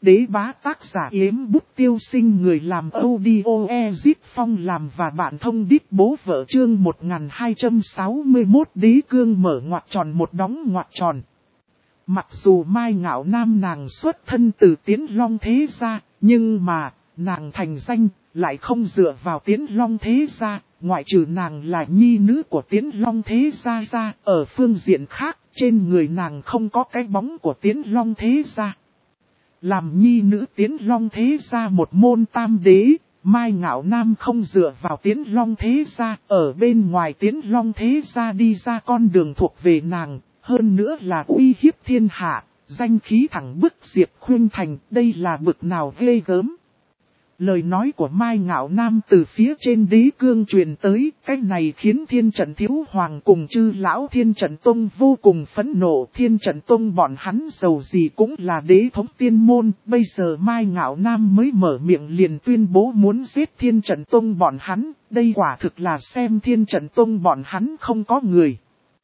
đế bá tác giả Yếm Bút Tiêu Sinh, người làm audio Ezit Phong làm và bạn thông đít bố vợ. Chương 1261 đế cương mở ngoặc tròn một đóng ngoặc tròn. Mặc dù Mai Ngạo Nam nàng xuất thân từ Tiến Long thế gia, nhưng mà nàng thành danh lại không dựa vào Tiến Long thế gia, ngoại trừ nàng là nhi nữ của Tiến Long thế gia ra, ở phương diện khác, trên người nàng không có cái bóng của Tiến Long thế gia. Làm nhi nữ Tiến Long thế gia một môn tam đế, Mai Ngạo Nam không dựa vào Tiến Long thế gia, ở bên ngoài Tiến Long thế gia đi ra con đường thuộc về nàng, hơn nữa là uy hiếp thiên hạ, danh khí thẳng bức Diệp Khuynh Thành, đây là bực nào ghê gớm. Lời nói của Mai Ngạo Nam từ phía trên đế cương truyền tới, cái này khiến Thiên Trận Thiếu Hoàng cùng chư lão Thiên Trận Tông vô cùng phẫn nộ. Thiên Trận Tông bọn hắn giàu gì cũng là đế thống tiên môn, bây giờ Mai Ngạo Nam mới mở miệng liền tuyên bố muốn giết Thiên Trận Tông bọn hắn, đây quả thực là xem Thiên Trận Tông bọn hắn không có người.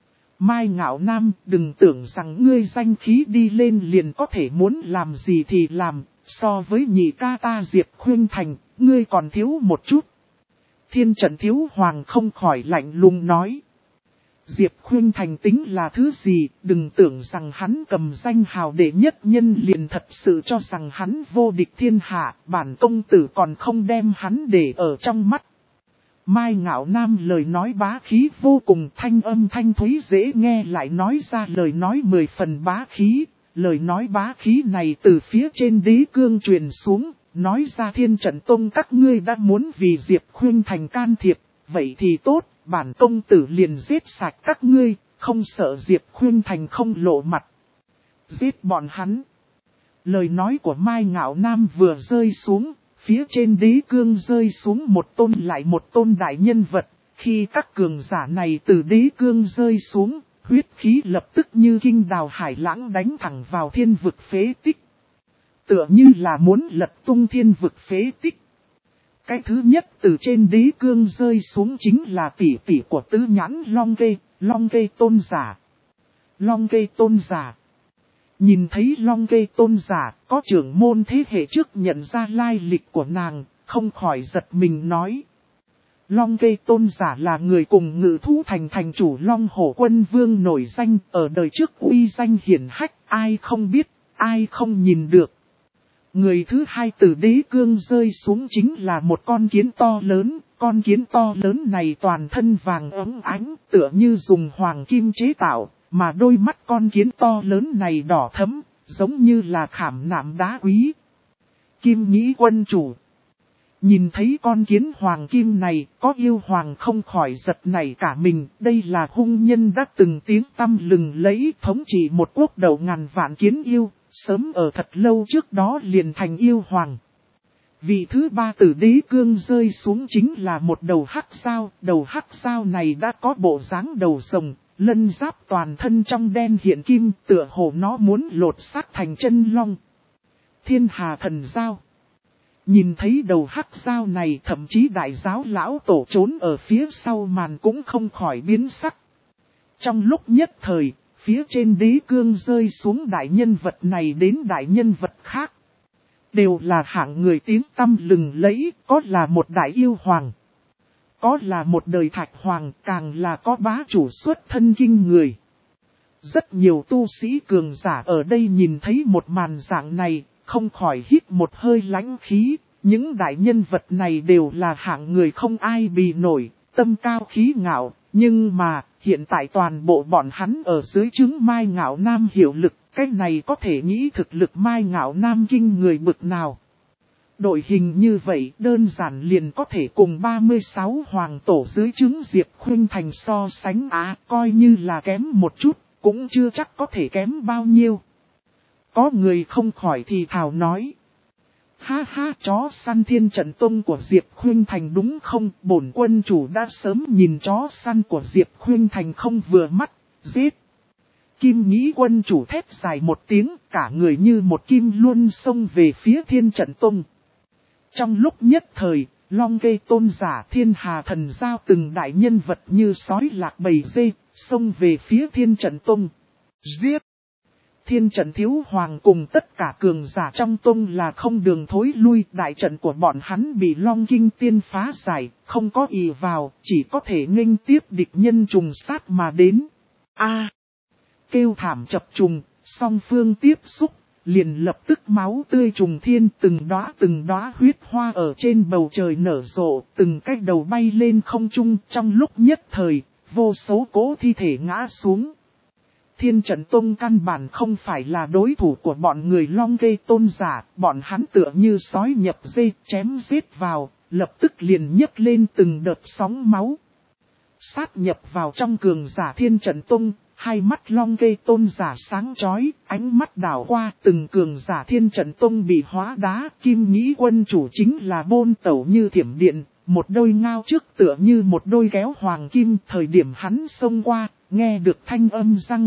Mai Ngạo Nam, đừng tưởng rằng ngươi danh khí đi lên liền có thể muốn làm gì thì làm. So với nhị ca ta Diệp Khuynh Thành, ngươi còn thiếu một chút. Thiên Trận Thiếu Hoàng không khỏi lạnh lùng nói. Diệp Khuynh Thành tính là thứ gì, đừng tưởng rằng hắn cầm danh hào đệ nhất nhân liền thật sự cho rằng hắn vô địch thiên hạ, bản công tử còn không đem hắn để ở trong mắt. Mai Ngạo Nam lời nói bá khí vô cùng, thanh âm thanh thúy dễ nghe, lại nói ra lời nói 10 phần bá khí. Lời nói bá khí này từ phía trên đế cương truyền xuống, nói ra Thiên Trận Tông các ngươi đã muốn vì Diệp Khuynh Thành can thiệp, vậy thì tốt, bản công tử liền giết sạch các ngươi, không sợ Diệp Khuynh Thành không lộ mặt. Giết bọn hắn. Lời nói của Mai Ngạo Nam vừa rơi xuống, phía trên đế cương rơi xuống một tôn lại một tôn đại nhân vật, khi các cường giả này từ đế cương rơi xuống. Huyết khí lập tức như kinh đào hải lãng đánh thẳng vào thiên vực phế tích. Tựa như là muốn lật tung thiên vực phế tích. Cái thứ nhất từ trên đế cương rơi xuống chính là tỷ tỷ của tứ nhãn Long Ghê tôn giả. Long Ghê tôn giả. Nhìn thấy Long Ghê tôn giả, có trưởng môn thế hệ trước nhận ra lai lịch của nàng, không khỏi giật mình nói. Long Ghê tôn giả là người cùng Ngự Thú Thành thành chủ Long Hổ Quân Vương nổi danh, ở đời trước uy danh hiển hách, ai không biết, ai không nhìn được. Người thứ hai từ đế cương rơi xuống chính là một con kiến to lớn này toàn thân vàng óng ánh, tựa như dùng hoàng kim chế tạo, mà đôi mắt con kiến to lớn này đỏ thẫm, giống như là khảm nạm đá quý. Kim Nhĩ quân chủ. Nhìn thấy con kiến hoàng kim này, có yêu hoàng không khỏi giật nảy cả mình, đây là hung nhân đã từng tiếng tăm lừng lẫy thống trị một quốc đầu ngàn vạn kiến yêu, sớm ở thật lâu trước đó liền thành yêu hoàng. Vị thứ ba từ đế cương rơi xuống chính là một đầu hắc sao này đã có bộ dáng đầu rồng, lân giáp toàn thân trong đen hiện kim, tựa hồ nó muốn lột xác thành chân long. Thiên Hà Thần Giao. Nhìn thấy đầu hắc sao này, thậm chí đại giáo lão tổ trốn ở phía sau màn cũng không khỏi biến sắc. Trong lúc nhất thời, phía trên đế cương rơi xuống đại nhân vật này đến đại nhân vật khác. Đều là hạng người tiếng tăm lừng lẫy, có là một đại yêu hoàng. Có là một đời thạch hoàng, càng là có bá chủ xuất thân kinh người. Rất nhiều tu sĩ cường giả ở đây nhìn thấy một màn dạng này, không khỏi hít một hơi lãnh khí, những đại nhân vật này đều là hạng người không ai bì nổi, tâm cao khí ngạo, nhưng mà, hiện tại toàn bộ bọn hắn ở dưới trướng Mai Ngạo Nam hiệu lực, cái này có thể nghĩ thực lực Mai Ngạo Nam kinh người bực nào. Đội hình như vậy đơn giản liền có thể cùng 36 hoàng tổ dưới trướng Diệp Khuynh Thành so sánh coi như là kém một chút, cũng chưa chắc có thể kém bao nhiêu. Có người không khỏi thì thào nói. Ha ha, chó săn Thiên Trận Tông của Diệp Khuynh Thành đúng không? Bổn quân chủ đã sớm nhìn chó săn của Diệp Khuynh Thành không vừa mắt, giết. Kim Nhĩ quân chủ thét dài một tiếng, cả người như một kim luân xông về phía Thiên Trận Tông. Trong lúc nhất thời, Long Ghê tôn giả Thiên Hà Thần Giao từng đại nhân vật như sói lạc bầy dê, xông về phía Thiên Trận Tông. Giết! Thiên trận thiếu hoàng cùng tất cả cường giả trong tông là không đường thối lui, đại trận của bọn hắn bị Long Kinh Tiên phá giải, không có ỷ vào, chỉ có thể nghênh tiếp địch nhân trùng sát mà đến. Kêu thảm chập trùng, song phương tiếp xúc, liền lập tức máu tươi trùng thiên, từng đóa huyết hoa ở trên bầu trời nở rộ, từng cái đầu bay lên không trung, trong lúc nhất thời, vô số cố thi thể ngã xuống. Thiên trận tông căn bản không phải là đối thủ của bọn người Long Gây tôn giả, bọn hắn tựa như sói nhập dê, chém giết vào, lập tức liền nhấc lên từng đợt sóng máu. Sát nhập vào trong cường giả thiên trận tông, hai mắt Long Gây tôn giả sáng chói, ánh mắt đảo qua, từng cường giả thiên trận tông bị hóa đá, Kim Nhĩ quân chủ chính là bôn tẩu như thiểm điện, một đôi ngao trước tựa như một đôi kéo hoàng kim, thời điểm hắn xông qua, nghe được thanh âm răng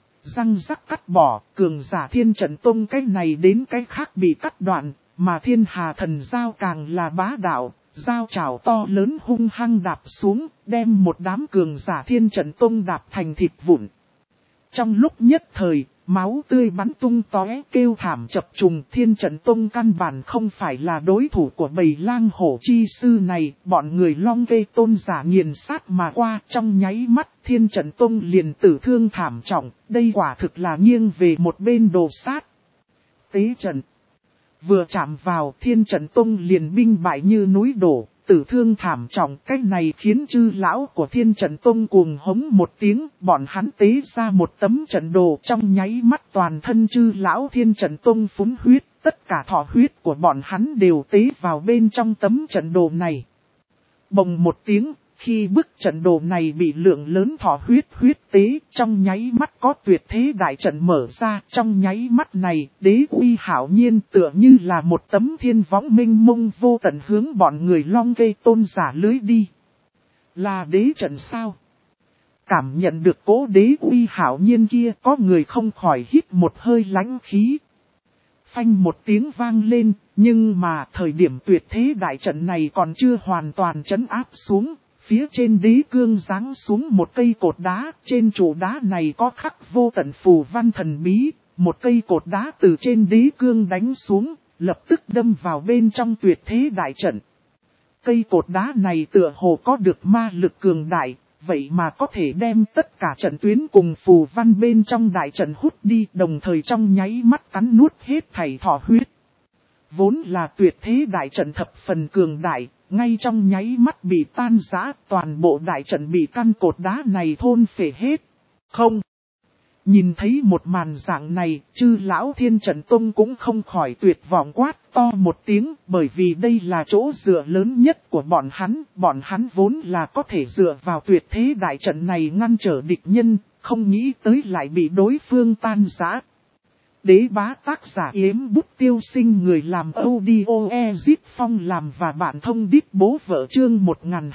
rắc cắt bỏ, cường giả thiên trận tông cái này đến cái khác bị cắt đoạn, mà thiên hà thần giao càng là bá đạo, giao trảo to lớn hung hăng đạp xuống, đem một đám cường giả thiên trận tông đạp thành thịt vụn. Trong lúc nhất thời, máu tươi bắn tung tóe, kêu thảm chập trùng, thiên trận tông căn bản không phải là đối thủ của bầy lang hổ chi sư này, bọn người Long Gây tôn giả nghiền sát mà qua, trong nháy mắt thiên trận tông liền tử thương thảm trọng, đây quả thực là nghiêng về một bên đồ sát. Tế trận vừa chạm vào, thiên trận tông liền binh bại như núi đổ, tử thương thảm trọng. Cái này khiến chư lão của thiên trận tông cuồng hống một tiếng, bọn hắn tế ra một tấm trận đồ, trong nháy mắt toàn thân chư lão thiên trận tông phúng huyết, tất cả thọ huyết của bọn hắn đều tế vào bên trong tấm trận đồ này. Bồng một tiếng, khi bức trận đồ này bị lượng lớn thọ huyết tế, trong nháy mắt có tuyệt thế đại trận mở ra, trong nháy mắt này, đế uy hảo nhiên tựa như là một tấm thiên võng minh mông vô tận hướng bọn người Long Gây tôn giả lưới đi. Là đế trận sao? Cảm nhận được cố đế uy hảo nhiên kia, có người không khỏi hít một hơi lãnh khí. Phanh một tiếng vang lên, nhưng mà thời điểm tuyệt thế đại trận này còn chưa hoàn toàn trấn áp xuống. Phía trên đế cương giáng xuống một cây cột đá, trên trụ đá này có khắc vô tận phù văn thần bí, một cây cột đá từ trên đế cương đánh xuống, lập tức đâm vào bên trong tuyệt thế đại trận. Cây cột đá này tựa hồ có được ma lực cường đại, vậy mà có thể đem tất cả trận tuyến cùng phù văn bên trong đại trận hút đi, đồng thời trong nháy mắt cắn nuốt hết thảy thọ huyết. Vốn là tuyệt thế đại trận thập phần cường đại, ngay trong nháy mắt bị tan rã, toàn bộ đại trận bị căn cột đá này thôn phệ hết. Không! Nhìn thấy một màn dạng này, chư lão thiên trận tông cũng không khỏi tuyệt vọng quát to một tiếng, bởi vì đây là chỗ dựa lớn nhất của bọn hắn vốn là có thể dựa vào tuyệt thế đại trận này ngăn trở địch nhân, không nghĩ tới lại bị đối phương tan rã. Đế bá tác giả Yếm Bút Tiêu Sinh, người làm audio Ezit Phong làm và bản thông đít bố vợ chương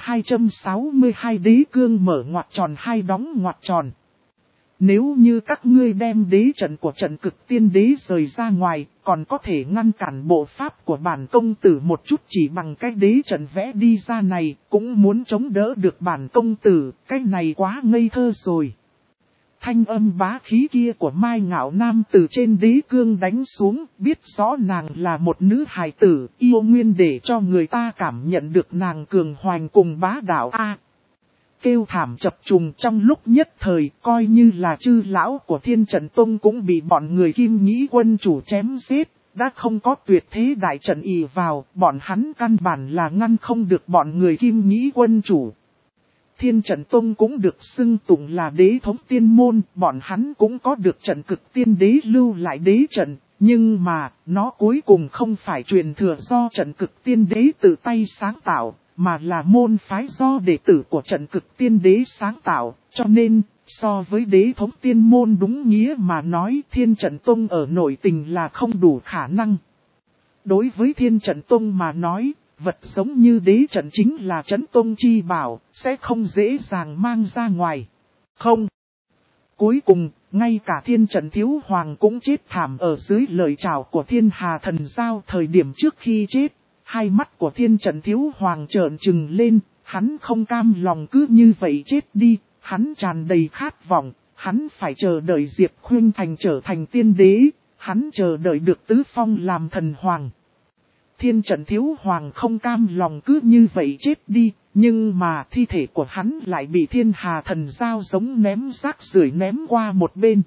1262 đế cương mở ngoặc tròn hai đóng ngoặc tròn. Nếu như các ngươi đem đế trận của trận cực tiên đế rời ra ngoài, còn có thể ngăn cản bộ pháp của bản công tử một chút, chỉ bằng cái đế trận vẽ đi ra này, cũng muốn chống đỡ được bản công tử, cái này quá ngây thơ rồi. Thanh âm bá khí kia của Mai Ngạo Nam từ trên đế cương đánh xuống, biết rõ nàng là một nữ hài tử, yêu nguyên để cho người ta cảm nhận được nàng cường hoành cùng bá đạo a. Kêu thảm chập trùng trong lúc nhất thời, coi như là chư lão của thiên trận tông cũng bị bọn người Kim Nhĩ quân chủ chém giết, đã không có tuyệt thế đại trận ỷ vào, bọn hắn căn bản là ngăn không được bọn người Kim Nhĩ quân chủ. Thiên trận tông cũng được xưng tụng là đế thống tiên môn, bọn hắn cũng có được trận cực tiên đế lưu lại đế trận, nhưng mà, nó cuối cùng không phải truyền thừa do trận cực tiên đế tự tay sáng tạo, mà là môn phái do đệ tử của trận cực tiên đế sáng tạo, cho nên, so với đế thống tiên môn đúng nghĩa mà nói thiên trận tông ở nội tình là không đủ khả năng. Đối với thiên trận tông mà nói, vật giống như đế trận chính là trấn tông chi bảo, sẽ không dễ dàng mang ra ngoài. Không. Cuối cùng, ngay cả thiên trận thiếu hoàng cũng chết thảm ở dưới lời chào của thiên hà thần giao thời điểm trước khi chết. Hai mắt của thiên trận thiếu hoàng trợn trừng lên, hắn không cam lòng cứ như vậy chết đi, hắn tràn đầy khát vọng, Hắn phải chờ đợi Diệp Khuynh Thành trở thành tiên đế, hắn chờ đợi được Tứ Phong làm thần hoàng. Thiên Trận Thiếu Hoàng không cam lòng cứ như vậy chết đi, nhưng mà thi thể của hắn lại bị Thiên Hà Thần Giao giống ném rác rưởi ném qua một bên.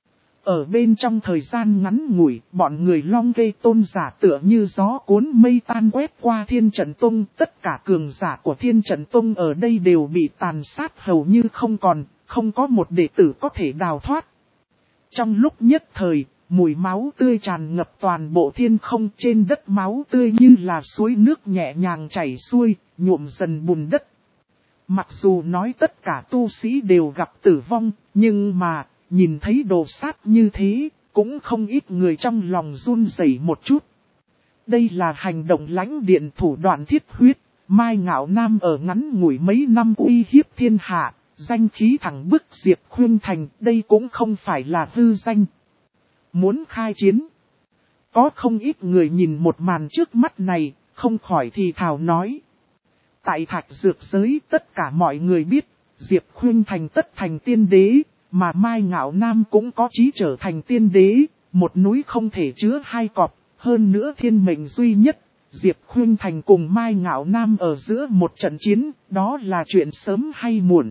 Ở bên trong thời gian ngắn ngủi, bọn người Long Kê Tôn giả tựa như gió cuốn mây tan quét qua Thiên Trận Tông. Tất cả cường giả của Thiên Trận Tông ở đây đều bị tàn sát hầu như không còn, không có một đệ tử có thể đào thoát. Trong lúc nhất thời, mùi máu tươi tràn ngập toàn bộ thiên không, trên đất máu tươi như là suối nước nhẹ nhàng chảy xuôi, nhuộm dần bùn đất. Mặc dù nói tất cả tu sĩ đều gặp tử vong, nhưng mà, nhìn thấy đồ sát như thế, cũng không ít người trong lòng run rẩy một chút. Đây là hành động lãnh điện thủ đoạn thiết huyết, Mai Ngạo Nam ở ngắn ngủi mấy năm uy hiếp thiên hạ, danh khí thẳng bức Diệp Khuynh Thành, đây cũng không phải là hư danh. Muốn khai chiến. Có không ít người nhìn một màn trước mắt này, không khỏi thì thào nói. Tại Thạch Dược giới tất cả mọi người biết, Diệp Khuynh Thành tất thành tiên đế, mà Mai Ngạo Nam cũng có chí trở thành tiên đế, một núi không thể chứa hai cọp, hơn nữa thiên mệnh duy nhất. Diệp Khuynh Thành cùng Mai Ngạo Nam ở giữa một trận chiến, đó là chuyện sớm hay muộn.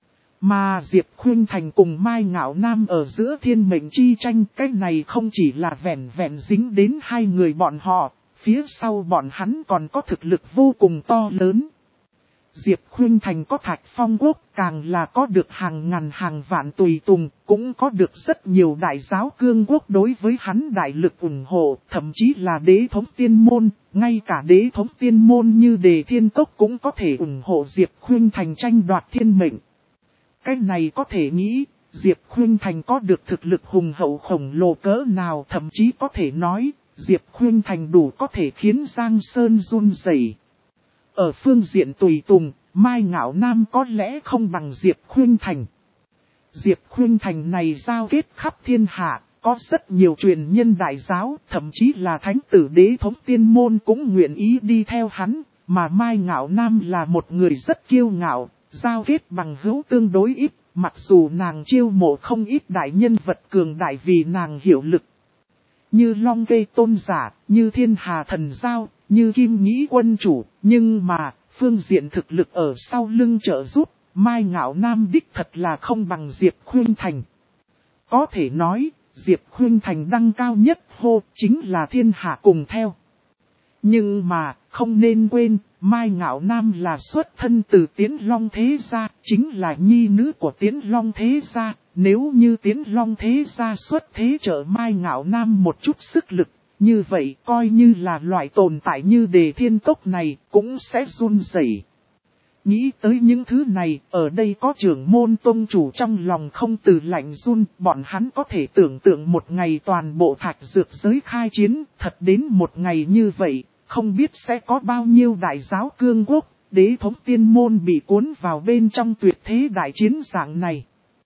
Mà Diệp Khuynh Thành cùng Mai Ngạo Nam ở giữa thiên mệnh chi tranh, cái này không chỉ là vẹn vẹn dính đến hai người bọn họ, phía sau bọn hắn còn có thực lực vô cùng to lớn. Diệp Khuynh Thành có Thạch Phong Quốc, càng là có được hàng ngàn hàng vạn tùy tùng, cũng có được rất nhiều đại giáo cương quốc đối với hắn đại lực ủng hộ, thậm chí là đế thống tiên môn, ngay cả đế thống tiên môn như Đề Thiên Cốc cũng có thể ủng hộ Diệp Khuynh Thành tranh đoạt thiên mệnh. Cái này có thể nghĩ, Diệp Khuynh Thành có được thực lực hùng hậu khổng lồ cỡ nào, thậm chí có thể nói, Diệp Khuynh Thành đủ có thể khiến Giang Sơn run rẩy. Ở phương diện tùy tùng, Mai Ngạo Nam có lẽ không bằng Diệp Khuynh Thành. Diệp Khuynh Thành này giao kết khắp thiên hạ, có rất nhiều truyền nhân đại giáo, thậm chí là thánh tử đế thống tiên môn cũng nguyện ý đi theo hắn, mà Mai Ngạo Nam là một người rất kiêu ngạo, giao kết bằng hữu tương đối ít, mặc dù nàng chiêu mộ không ít đại nhân vật cường đại vì nàng hiệu lực. Như Long Kê Tôn giả, như Thiên Hà Thần Giao, như Kim Nhĩ Quân Chủ, nhưng mà, phương diện thực lực ở sau lưng trợ giúp, Mai Ngạo Nam đích thật là không bằng Diệp Khuynh Thành. Có thể nói, Diệp Khuynh Thành đăng cao nhất hô chính là thiên hạ cùng theo. Nhưng mà, không nên quên, Mai Ngạo Nam là xuất thân từ Tiến Long Thế Gia, chính là nhi nữ của Tiến Long Thế Gia. Nếu như Tiến Long Thế Gia xuất thế trợ Mai Ngạo Nam một chút sức lực, như vậy coi như là loại tồn tại như Đề Thiên Cốc này cũng sẽ run rẩy. Nghĩ tới những thứ này, ở đây có trưởng môn tông chủ trong lòng không từ lạnh run, bọn hắn có thể tưởng tượng một ngày toàn bộ Thạch Dược giới khai chiến, thật đến một ngày như vậy, không biết sẽ có bao nhiêu đại giáo cương quốc, đế thống tiên môn bị cuốn vào bên trong tuyệt thế đại chiến dạng này.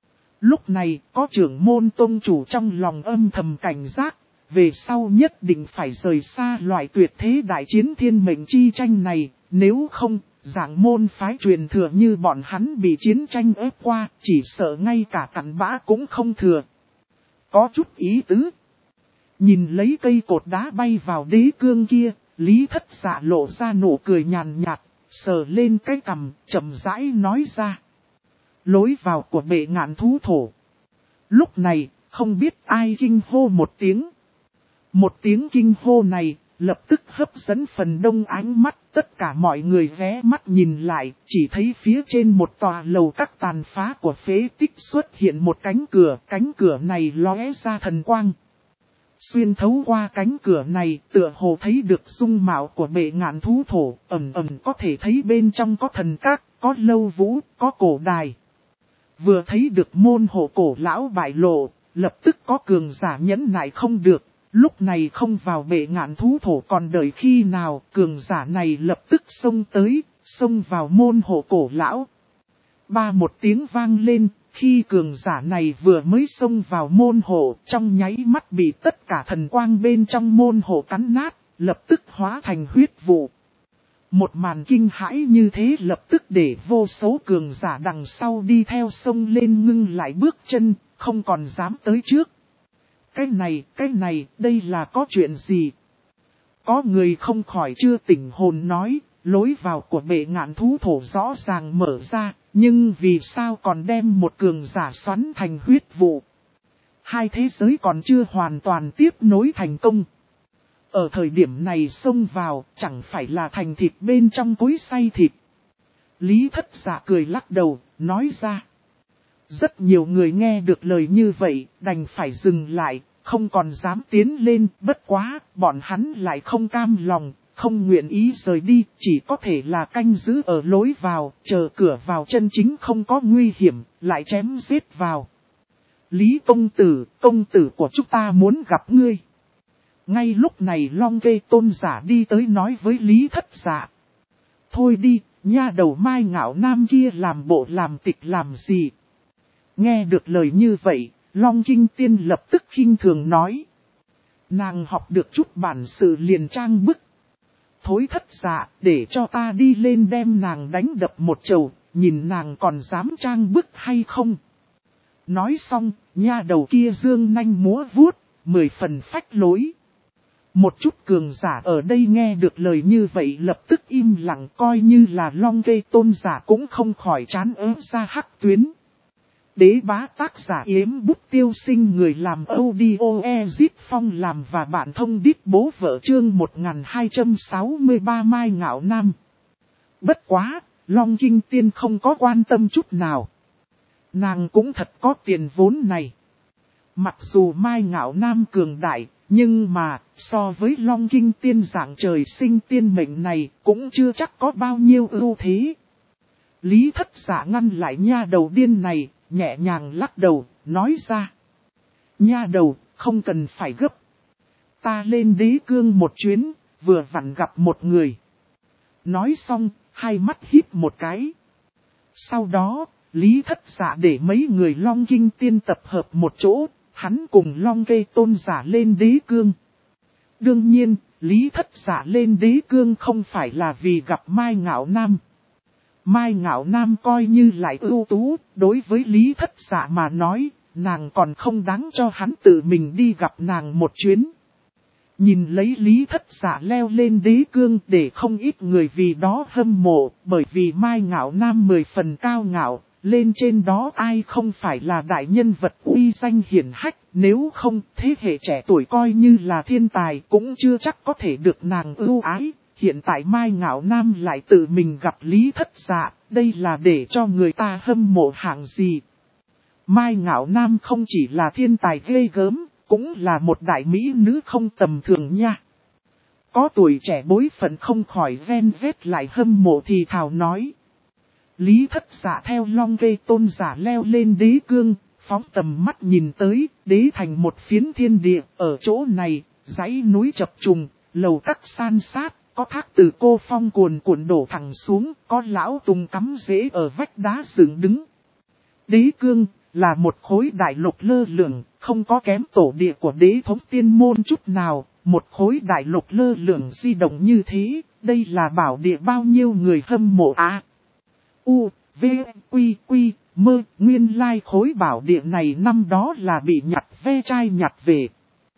Lúc này, có trưởng môn tông chủ trong lòng âm thầm cảnh giác, về sau nhất định phải rời xa loại tuyệt thế đại chiến thiên mệnh chi tranh này, nếu không, dạng môn phái truyền thừa như bọn hắn bị chiến tranh ép qua, chỉ sợ ngay cả cặn bã cũng không thừa. Có chút ý tứ. Nhìn lấy cây cột đá bay vào đế cương kia, Lý Thất Dạ lộ ra nụ cười nhàn nhạt, sờ lên cái cằm, chậm rãi nói ra. Lối vào của bệ ngạn thú thổ. Lúc này, không biết ai kinh hô một tiếng. Một tiếng kinh hô này, lập tức hấp dẫn phần đông ánh mắt, tất cả mọi người ghé mắt nhìn lại, chỉ thấy phía trên một tòa lầu các tàn phá của phế tích xuất hiện một cánh cửa này lóe ra thần quang. Xuyên thấu qua cánh cửa này, tựa hồ thấy được dung mạo của bệ ngạn thú thổ, ẩn có thể thấy bên trong có thần các, có lâu vũ, có cổ đài. Vừa thấy được môn hộ cổ lão bại lộ, lập tức có cường giả nhẫn nại không được, lúc này không vào bệ ngạn thú thổ còn đợi khi nào, cường giả này lập tức xông vào môn hộ cổ lão. Ba một tiếng vang lên, khi cường giả này vừa mới xông vào môn hộ, trong nháy mắt bị tất cả thần quang bên trong môn hộ cắn nát, lập tức hóa thành huyết vụ. Một màn kinh hãi như thế lập tức để vô số cường giả đằng sau đi theo sông lên ngưng lại bước chân, không còn dám tới trước. Cái này, đây là có chuyện gì? Có người không khỏi chưa tỉnh hồn nói, lối vào của bệ ngạn thú thổ rõ ràng mở ra, nhưng vì sao còn đem một cường giả xoắn thành huyết vụ? Hai thế giới còn chưa hoàn toàn tiếp nối thành công. Ở thời điểm này xông vào, chẳng phải là thành thịt bên trong cối xay thịt. Lý Thất Dạ cười lắc đầu, nói ra. Rất nhiều người nghe được lời như vậy, đành phải dừng lại, không còn dám tiến lên, bất quá, bọn hắn lại không cam lòng, không nguyện ý rời đi, chỉ có thể là canh giữ ở lối vào, chờ cửa vào chân chính không có nguy hiểm, lại chém giết vào. Lý công tử của chúng ta muốn gặp ngươi. Ngay lúc này Long Kê Tôn giả đi tới nói với Lý Thất Dạ. Thôi đi, nha đầu Mai Ngạo Nam kia làm bộ làm tịch làm gì? Nghe được lời như vậy, Long Kinh Tiên lập tức khinh thường nói. Nàng học được chút bản sự liền trang bức. Thối Thất Dạ, để cho ta đi lên đem nàng đánh đập một chầu, nhìn nàng còn dám trang bức hay không? Nói xong, nha đầu kia dương nanh múa vuốt, 10 phần phách lối. Một chút cường giả ở đây nghe được lời như vậy lập tức im lặng, coi như là Long Kê Tôn giả cũng không khỏi chán ớn ra hắc tuyến. Đế bá tác giả Yếm Bút Tiêu Sinh, người làm audio Ezip Phong làm và bạn thông đít bố vợ chương 1263 Mai Ngạo Nam. Bất quá, Long Kinh Tiên không có quan tâm chút nào. Nàng cũng thật có tiền vốn này. Mặc dù Mai Ngạo Nam cường đại, nhưng mà, so với Long Kinh Tiên dạng trời sinh tiên mệnh này, cũng chưa chắc có bao nhiêu ưu thế. Lý Thất Dạ ngăn lại nha đầu điên này, nhẹ nhàng lắc đầu, nói ra. Nha đầu, không cần phải gấp. Ta lên đế cương một chuyến, vừa vặn gặp một người. Nói xong, hai mắt híp một cái. Sau đó, Lý Thất Dạ để mấy người Long Kinh Tiên tập hợp một chỗ, hắn cùng Long Kê Tôn giả lên đế cương. Đương nhiên, Lý Thất Dạ lên đế cương không phải là vì gặp Mai Ngạo Nam. Mai Ngạo Nam coi như lại ưu tú, đối với Lý Thất Dạ mà nói, nàng còn không đáng cho hắn tự mình đi gặp nàng một chuyến. Nhìn lấy Lý Thất Dạ leo lên đế cương để không ít người vì đó hâm mộ, bởi vì Mai Ngạo Nam 10 phần cao ngạo, lên trên đó ai không phải là đại nhân vật uy danh hiển hách, nếu không thế hệ trẻ tuổi coi như là thiên tài cũng chưa chắc có thể được nàng ưu ái. Hiện tại Mai Ngạo Nam lại tự mình gặp Lý Thất Dạ, đây là để cho người ta hâm mộ hạng gì. Mai Ngạo Nam không chỉ là thiên tài ghê gớm, cũng là một đại mỹ nữ không tầm thường nha. Có tuổi trẻ bối phận không khỏi ven vét lại hâm mộ thì thào nói. Lý Thất Dạ theo Long Kê Tôn giả leo lên đế cương, phóng tầm mắt nhìn tới, đế thành một phiến thiên địa, ở chỗ này, dãy núi chập trùng, lầu các san sát. Có thác từ cô phong cuồn cuộn đổ thẳng xuống, có lão tùng cắm rễ ở vách đá dựng đứng. Đế cương là một khối đại lục lơ lửng, không có kém tổ địa của đế thống tiên môn chút nào. Một khối đại lục lơ lửng di động như thế, đây là bảo địa bao nhiêu người hâm mộ à. U, V, Quy, Quy, Mơ, nguyên lai khối bảo địa này năm đó là bị nhặt ve chai nhặt về.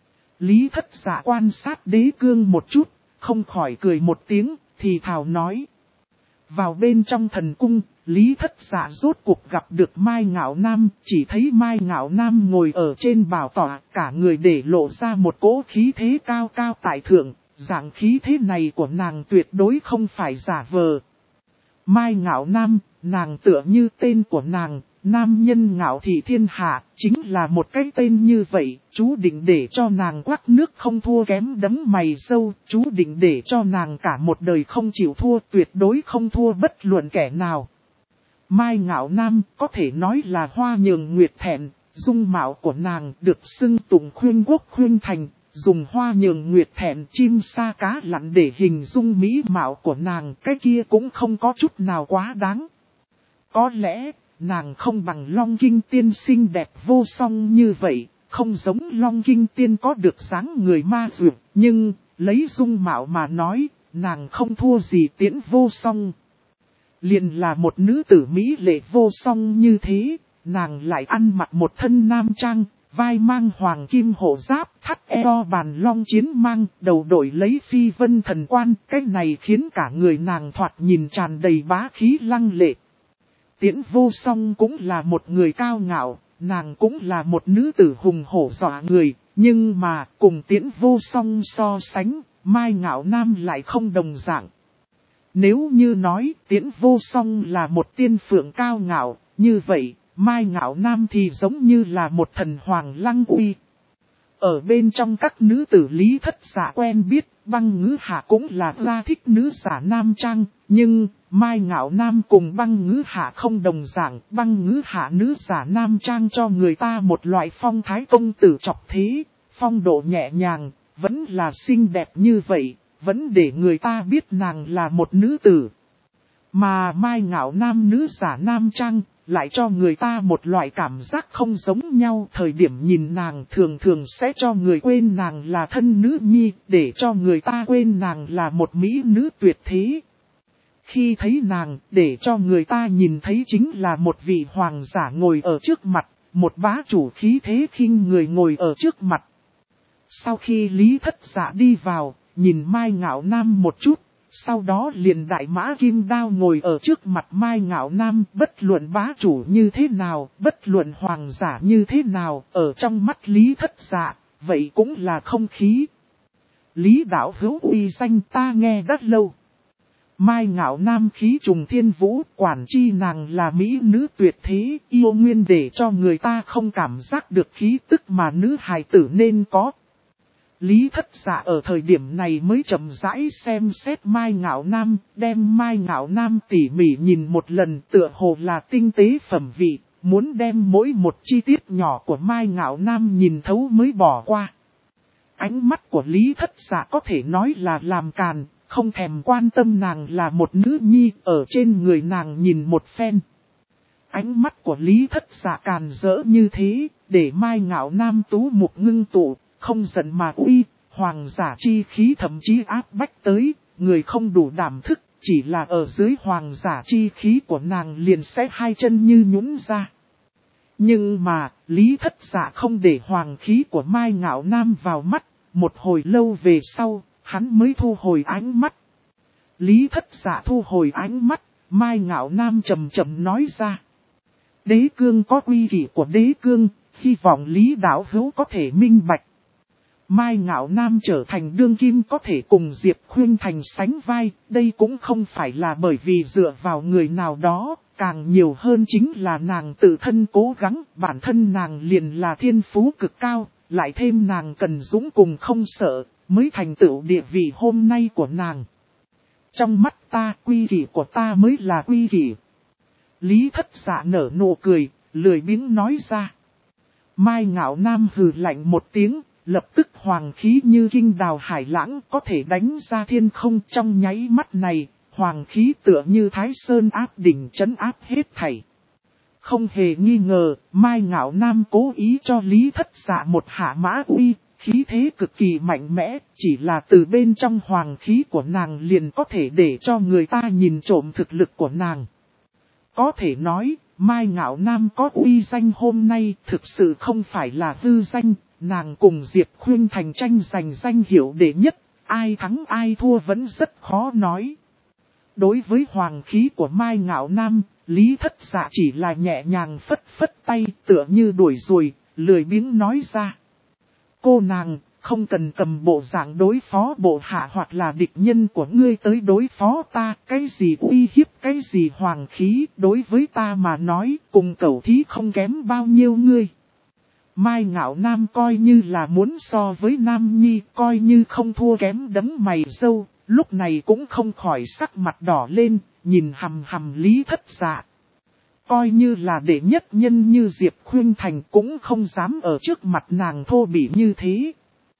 Lý Thất Dạ quan sát đế cương một chút. Không khỏi cười một tiếng, thì thào nói. Vào bên trong thần cung, Lý Thất Dạ rốt cuộc gặp được Mai Ngạo Nam, chỉ thấy Mai Ngạo Nam ngồi ở trên bảo tọa, cả người để lộ ra một cỗ khí thế cao cao tại thượng, dạng khí thế này của nàng tuyệt đối không phải giả vờ. Mai Ngạo Nam, nàng tựa như tên của nàng, nam nhân ngạo thị thiên hạ, chính là một cái tên như vậy, chú định để cho nàng quắc nước không thua kém đấm mày sâu, chú định để cho nàng cả một đời không chịu thua, tuyệt đối không thua bất luận kẻ nào. Mai Ngạo Nam có thể nói là hoa nhường nguyệt thẹn, dung mạo của nàng được xưng tụng khuyên quốc khuyên thành, dùng hoa nhường nguyệt thẹn chim sa cá lặn để hình dung mỹ mạo của nàng, cái kia cũng không có chút nào quá đáng. Có lẽ, nàng không bằng Long Kinh Tiên xinh đẹp vô song như vậy, không giống Long Kinh Tiên có được dáng người ma dược, nhưng, lấy dung mạo mà nói, nàng không thua gì Tiễn vô song. Liền là một nữ tử mỹ lệ vô song như thế, nàng lại ăn mặc một thân nam trang, vai mang hoàng kim hộ giáp, thắt eo bàn long chiến mang, đầu đội lấy phi vân thần quan, cái này khiến cả người nàng thoạt nhìn tràn đầy bá khí lăng lệ. Tiễn Vô Song cũng là một người cao ngạo, nàng cũng là một nữ tử hùng hổ dọa người, nhưng mà cùng Tiễn Vô Song so sánh, Mai Ngạo Nam lại không đồng dạng. Nếu như nói Tiễn Vô Song là một tiên phượng cao ngạo, như vậy, Mai Ngạo Nam thì giống như là một thần hoàng lăng uy. Ở bên trong các nữ tử Lý Thất Dạ quen biết, Băng Ngữ Hạ cũng là ra thích nữ giả nam trang, nhưng Mai Ngạo Nam cùng Băng Ngữ Hạ không đồng dạng. Băng Ngữ Hạ nữ giả nam trang cho người ta một loại phong thái công tử chọc thế, phong độ nhẹ nhàng, vẫn là xinh đẹp như vậy, vẫn để người ta biết nàng là một nữ tử. Mà Mai Ngạo Nam nữ giả nam trang lại cho người ta một loại cảm giác không giống nhau. Thời điểm nhìn nàng thường thường sẽ cho người quên nàng là thân nữ nhi, để cho người ta quên nàng là một mỹ nữ tuyệt thế. Khi thấy nàng, để cho người ta nhìn thấy chính là một vị hoàng giả ngồi ở trước mặt, một bá chủ khí thế khinh người ngồi ở trước mặt. Sau khi Lý Thất Dạ đi vào, nhìn Mai Ngạo Nam một chút, sau đó liền đại mã kim đao ngồi ở trước mặt Mai Ngạo Nam. Bất luận bá chủ như thế nào, bất luận hoàng giả như thế nào, ở trong mắt Lý Thất Dạ, vậy cũng là không khí. Lý đạo hữu uy danh ta nghe rất lâu. Mai Ngạo Nam khí trùng thiên vũ, quản chi nàng là mỹ nữ tuyệt thế, yêu nguyên để cho người ta không cảm giác được khí tức mà nữ hài tử nên có. Lý Thất Dạ ở thời điểm này mới chậm rãi xem xét Mai Ngạo Nam, đem Mai Ngạo Nam tỉ mỉ nhìn một lần, tựa hồ là tinh tế phẩm vị, muốn đem mỗi một chi tiết nhỏ của Mai Ngạo Nam nhìn thấu mới bỏ qua. Ánh mắt của Lý Thất Dạ có thể nói là làm càn, không thèm quan tâm nàng là một nữ nhi, ở trên người nàng nhìn một phen. Ánh mắt của Lý Thất Dạ càn rỡ như thế, để Mai Ngạo Nam tú mục ngưng tụ. Không giận mà uy, hoàng giả chi khí thậm chí áp bách tới, người không đủ đảm thức, chỉ là ở dưới hoàng giả chi khí của nàng liền sẽ hai chân như nhũn ra. Nhưng mà, Lý Thất Dạ không để hoàng khí của Mai Ngạo Nam vào mắt, một hồi lâu về sau, hắn mới thu hồi ánh mắt. Lý Thất Dạ thu hồi ánh mắt, Mai Ngạo Nam chậm chậm nói ra. Đế cương có quy kỷ của đế cương, hy vọng Lý đạo hữu có thể minh bạch. Mai Ngạo Nam trở thành đương kim có thể cùng Diệp Khuynh Thành sánh vai, đây cũng không phải là bởi vì dựa vào người nào đó, càng nhiều hơn chính là nàng tự thân cố gắng, bản thân nàng liền là thiên phú cực cao, lại thêm nàng cần dũng cùng không sợ, mới thành tựu địa vị hôm nay của nàng. Trong mắt ta, quy kỷ của ta mới là quy kỷ. Lý Thất Dạ nở nụ cười, lười biếng nói ra. Mai Ngạo Nam hừ lạnh một tiếng. Lập tức hoàng khí như kinh đào hải lãng có thể đánh ra thiên không. Trong nháy mắt này, hoàng khí tựa như Thái Sơn áp đỉnh trấn áp hết thảy. Không hề nghi ngờ, Mai Ngạo Nam cố ý cho Lý Thất Dạ một hạ mã uy, khí thế cực kỳ mạnh mẽ, chỉ là từ bên trong hoàng khí của nàng liền có thể để cho người ta nhìn trộm thực lực của nàng. Có thể nói, Mai Ngạo Nam có uy danh hôm nay thực sự không phải là hư danh. Nàng cùng Diệp Khuynh Thành tranh giành danh hiệu đệ nhất, ai thắng ai thua vẫn rất khó nói. Đối với hoàng khí của Mai Ngạo Nam, Lý Thất Dạ chỉ là nhẹ nhàng phất phất tay tựa như đuổi ruồi, lười biếng nói ra. Cô nàng, không cần cầm bộ dạng đối phó bộ hạ hoặc là địch nhân của ngươi tới đối phó ta, cái gì uy hiếp cái gì hoàng khí, đối với ta mà nói, cùng cẩu thí không kém bao nhiêu ngươi. Mai Ngạo Nam coi như là muốn so với Nam Nhi, coi như không thua kém đấm mày râu, lúc này cũng không khỏi sắc mặt đỏ lên, nhìn hằm hằm Lý Thất Dạ. Coi như là đệ nhất nhân như Diệp Khuynh Thành cũng không dám ở trước mặt nàng thô bỉ như thế.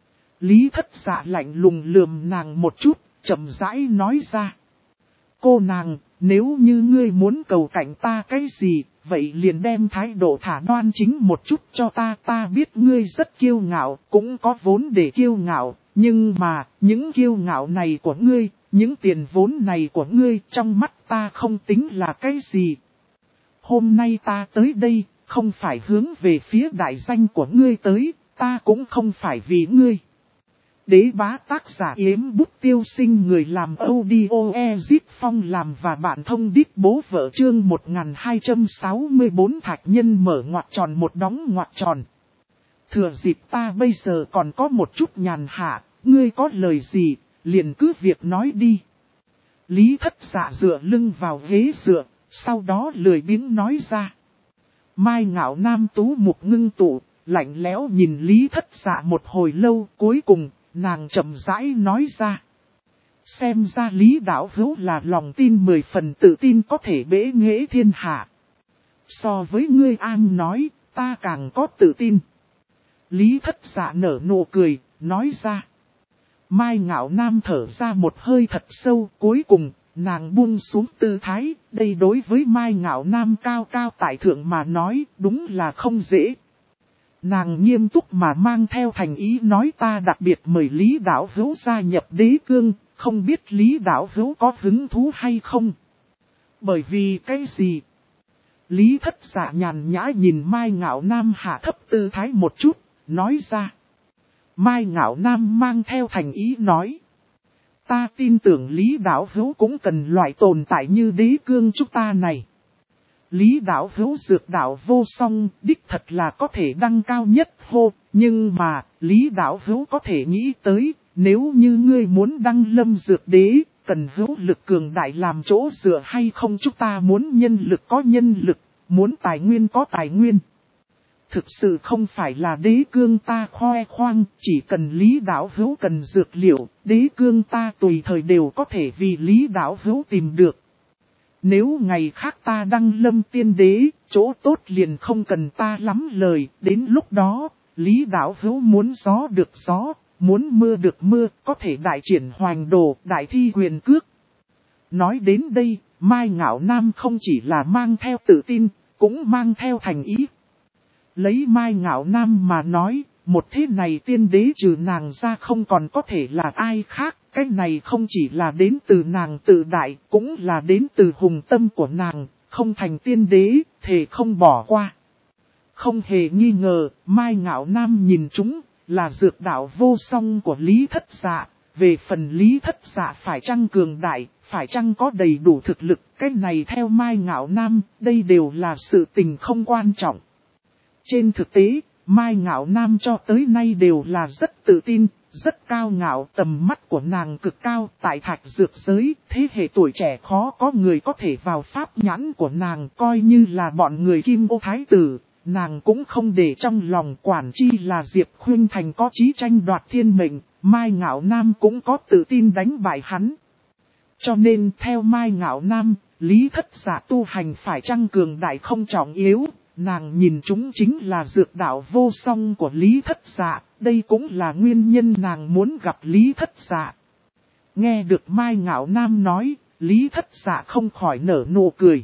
Lý Thất Dạ lạnh lùng lườm nàng một chút, chậm rãi nói ra. Cô nàng, nếu như ngươi muốn cầu cạnh ta cái gì, vậy liền đem thái độ thả đoan chính một chút cho ta. Ta biết ngươi rất kiêu ngạo, cũng có vốn để kiêu ngạo, nhưng mà, những kiêu ngạo này của ngươi, những tiền vốn này của ngươi trong mắt ta không tính là cái gì. Hôm nay ta tới đây, không phải hướng về phía đại danh của ngươi tới, ta cũng không phải vì ngươi. Đế bá tác giả Yếm Bút Tiêu Sinh, người làm audio Ezip Phong làm và bạn thông đít bố vợ. Chương 1264 Thạch Nhân mở ngoặc tròn một đóng ngoặc tròn. Thừa dịp ta bây giờ còn có một chút nhàn hạ, ngươi có lời gì, liền cứ việc nói đi. Lý Thất Dạ dựa lưng vào ghế dựa, sau đó lười biếng nói ra. Mai Ngạo Nam tú mục ngưng tụ, lạnh lẽo nhìn Lý Thất Dạ một hồi lâu, cuối cùng nàng chậm rãi nói ra. Xem ra Lý đạo hữu là lòng tin 10 phần, tự tin có thể bế nghệ thiên hạ. So với ngươi an nói, ta càng có tự tin. Lý Thất Dạ nở nụ cười, nói ra. Mai Ngạo Nam thở ra một hơi thật sâu, cuối cùng nàng buông xuống tư thái. Đây đối với Mai Ngạo Nam cao cao tại thượng mà nói, đúng là không dễ. Nàng nghiêm túc mà mang theo thành ý nói, ta đặc biệt mời Lý đạo hữu gia nhập đế cương, không biết Lý đạo hữu có hứng thú hay không? Bởi vì cái gì? Lý Thất Dạ nhàn nhã nhìn Mai Ngạo Nam hạ thấp tư thái một chút, nói ra. Mai Ngạo Nam mang theo thành ý nói. Ta tin tưởng Lý đạo hữu cũng cần loại tồn tại như đế cương chúng ta này. Lý đạo hữu dược đạo vô song, đích thật là có thể đăng cao nhất hô, nhưng mà, Lý đạo hữu có thể nghĩ tới, nếu như ngươi muốn đăng lâm dược đế, cần hữu lực cường đại làm chỗ dựa hay không, chúng ta muốn nhân lực có nhân lực, muốn tài nguyên có tài nguyên. Thực sự không phải là đế cương ta khoe khoang, chỉ cần Lý đạo hữu cần dược liệu, đế cương ta tùy thời đều có thể vì Lý đạo hữu tìm được. Nếu ngày khác ta đăng lâm tiên đế, chỗ tốt liền không cần ta lắm lời, đến lúc đó, Lý đạo hữu muốn gió được gió, muốn mưa được mưa, có thể đại triển hoành đồ, đại thi quyền cước. Nói đến đây, Mai Ngạo Nam không chỉ là mang theo tự tin, cũng mang theo thành ý. Lấy Mai Ngạo Nam mà nói, một thế này tiên đế trừ nàng ra không còn có thể là ai khác. Cái này không chỉ là đến từ nàng tự đại, cũng là đến từ hùng tâm của nàng, không thành tiên đế, thề không bỏ qua. Không hề nghi ngờ, Mai Ngạo Nam nhìn chúng, là dược đạo vô song của Lý Thất Dạ. Về phần Lý Thất Dạ phải chăng cường đại, phải chăng có đầy đủ thực lực, cái này theo Mai Ngạo Nam, đây đều là sự tình không quan trọng. Trên thực tế, Mai Ngạo Nam cho tới nay đều là rất tự tin, rất cao ngạo, tầm mắt của nàng cực cao, tại thạch dược giới, thế hệ tuổi trẻ khó có người có thể vào pháp nhãn của nàng, coi như là bọn người Kim Ô Thái Tử, nàng cũng không để trong lòng, quản chi là Diệp Khuynh Thành có chí tranh đoạt thiên mệnh, Mai Ngạo Nam cũng có tự tin đánh bại hắn. Cho nên theo Mai Ngạo Nam, Lý Thất Dạ tu hành phải chăng cường đại không trọng yếu. Nàng nhìn chúng chính là dược đạo vô song của Lý Thất Dạ, đây cũng là nguyên nhân nàng muốn gặp Lý Thất Dạ. Nghe được Mai Ngạo Nam nói, Lý Thất Dạ không khỏi nở nụ cười.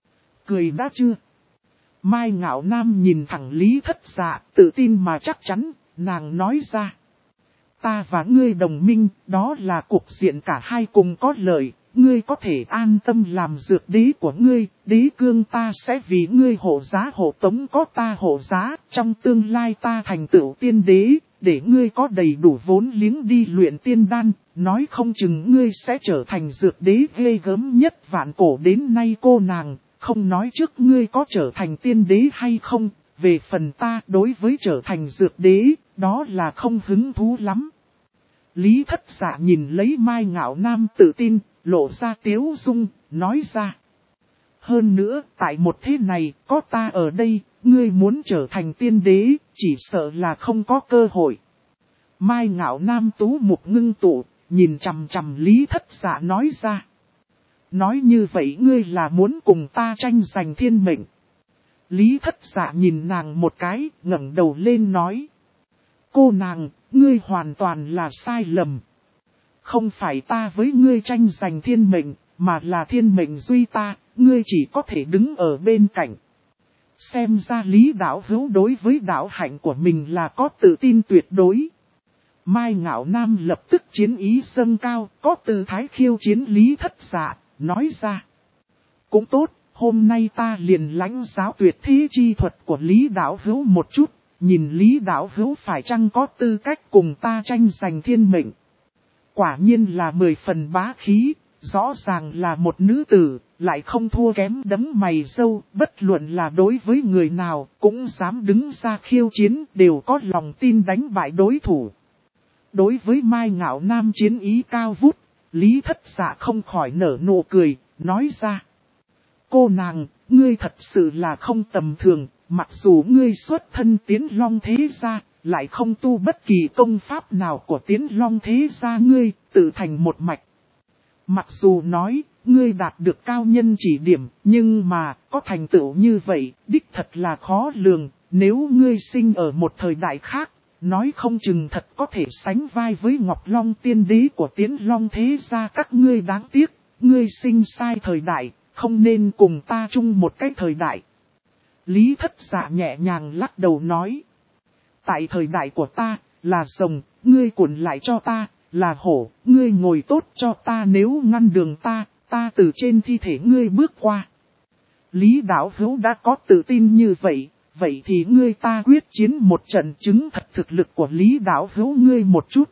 Cười đã chưa? Mai Ngạo Nam nhìn thẳng Lý Thất Dạ, tự tin mà chắc chắn, nàng nói ra. Ta và ngươi đồng minh, đó là cuộc diện cả hai cùng có lợi. Ngươi có thể an tâm làm dược đế của ngươi, đế cương ta sẽ vì ngươi hộ giá hộ tống, có ta hộ giá, trong tương lai ta thành tựu tiên đế, để ngươi có đầy đủ vốn liếng đi luyện tiên đan, nói không chừng ngươi sẽ trở thành dược đế ghê gớm nhất vạn cổ đến nay. Cô nàng, không nói trước ngươi có trở thành tiên đế hay không, về phần ta đối với trở thành dược đế, đó là không hứng thú lắm. Lý Thất Dạ nhìn lấy Mai Ngạo Nam tự tin, lộ ra tiếu dung, nói ra. Hơn nữa, tại một thế này, có ta ở đây, ngươi muốn trở thành tiên đế, chỉ sợ là không có cơ hội. Mai Ngạo Nam tú mục ngưng tụ, nhìn chằm chằm Lý Thất Dạ nói ra. Nói như vậy ngươi là muốn cùng ta tranh giành thiên mệnh. Lý Thất Dạ nhìn nàng một cái, ngẩng đầu lên nói. Cô nàng, ngươi hoàn toàn là sai lầm. Không phải ta với ngươi tranh giành thiên mệnh, mà là thiên mệnh duy ta, ngươi chỉ có thể đứng ở bên cạnh. Xem ra Lý đạo hữu đối với đạo hạnh của mình là có tự tin tuyệt đối. Mai Ngạo Nam lập tức chiến ý dâng cao, có tư thái khiêu chiến Lý Thất Dạ, nói ra. Cũng tốt, Hôm nay ta liền lãnh giáo tuyệt thế chi thuật của Lý đạo hữu một chút, nhìn Lý đạo hữu phải chăng có tư cách cùng ta tranh giành thiên mệnh. Quả nhiên là 10 phần bá khí, rõ ràng là một nữ tử, lại không thua kém đấm mày râu, bất luận là đối với người nào cũng dám đứng ra khiêu chiến, đều có lòng tin đánh bại đối thủ. Đối với Mai Ngạo Nam chiến ý cao vút, Lý Thất Dạ không khỏi nở nụ cười, nói ra. Cô nàng, ngươi thật sự là không tầm thường, mặc dù ngươi xuất thân Tiến Long thế gia, lại không tu bất kỳ công pháp nào của Tiến Long thế gia ngươi, tự thành một mạch. Mặc dù nói, ngươi đạt được cao nhân chỉ điểm, nhưng mà, có thành tựu như vậy, đích thật là khó lường, nếu ngươi sinh ở một thời đại khác, nói không chừng thật có thể sánh vai với Ngọc Long tiên đế của Tiến Long thế gia các ngươi đáng tiếc, ngươi sinh sai thời đại, không nên cùng ta chung một cái thời đại. Lý Thất Dạ nhẹ nhàng lắc đầu nói. Tại thời đại của ta, là rồng, ngươi cuộn lại cho ta, là hổ, ngươi ngồi tốt cho ta nếu ngăn đường ta từ trên thi thể ngươi bước qua. Lý đạo hữu đã có tự tin như vậy, vậy thì ngươi ta quyết chiến một trận chứng thật thực lực của Lý đạo hữu ngươi một chút.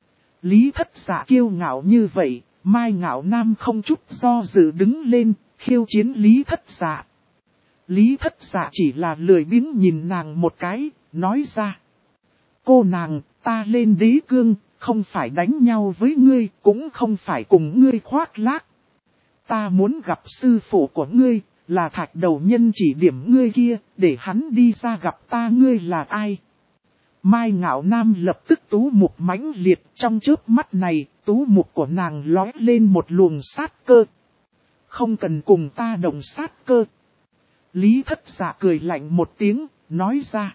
Lý Thất Dạ kiêu ngạo như vậy, Mai Ngạo Nam không chút do dự đứng lên, khiêu chiến Lý Thất Dạ. Lý Thất Dạ chỉ là lười biếng nhìn nàng một cái, nói ra. Cô nàng, ta lên đế cương, không phải đánh nhau với ngươi, cũng không phải cùng ngươi khoác lác. Ta muốn gặp sư phụ của ngươi, là Thạch Đầu Nhân chỉ điểm ngươi kia, để hắn đi ra gặp ta ngươi là ai. Mai Ngạo Nam lập tức tú mục mãnh liệt, trong chớp mắt này, tú mục của nàng lói lên một luồng sát cơ. Không cần cùng ta đồng sát cơ. Lý Thất Dạ cười lạnh một tiếng, nói ra.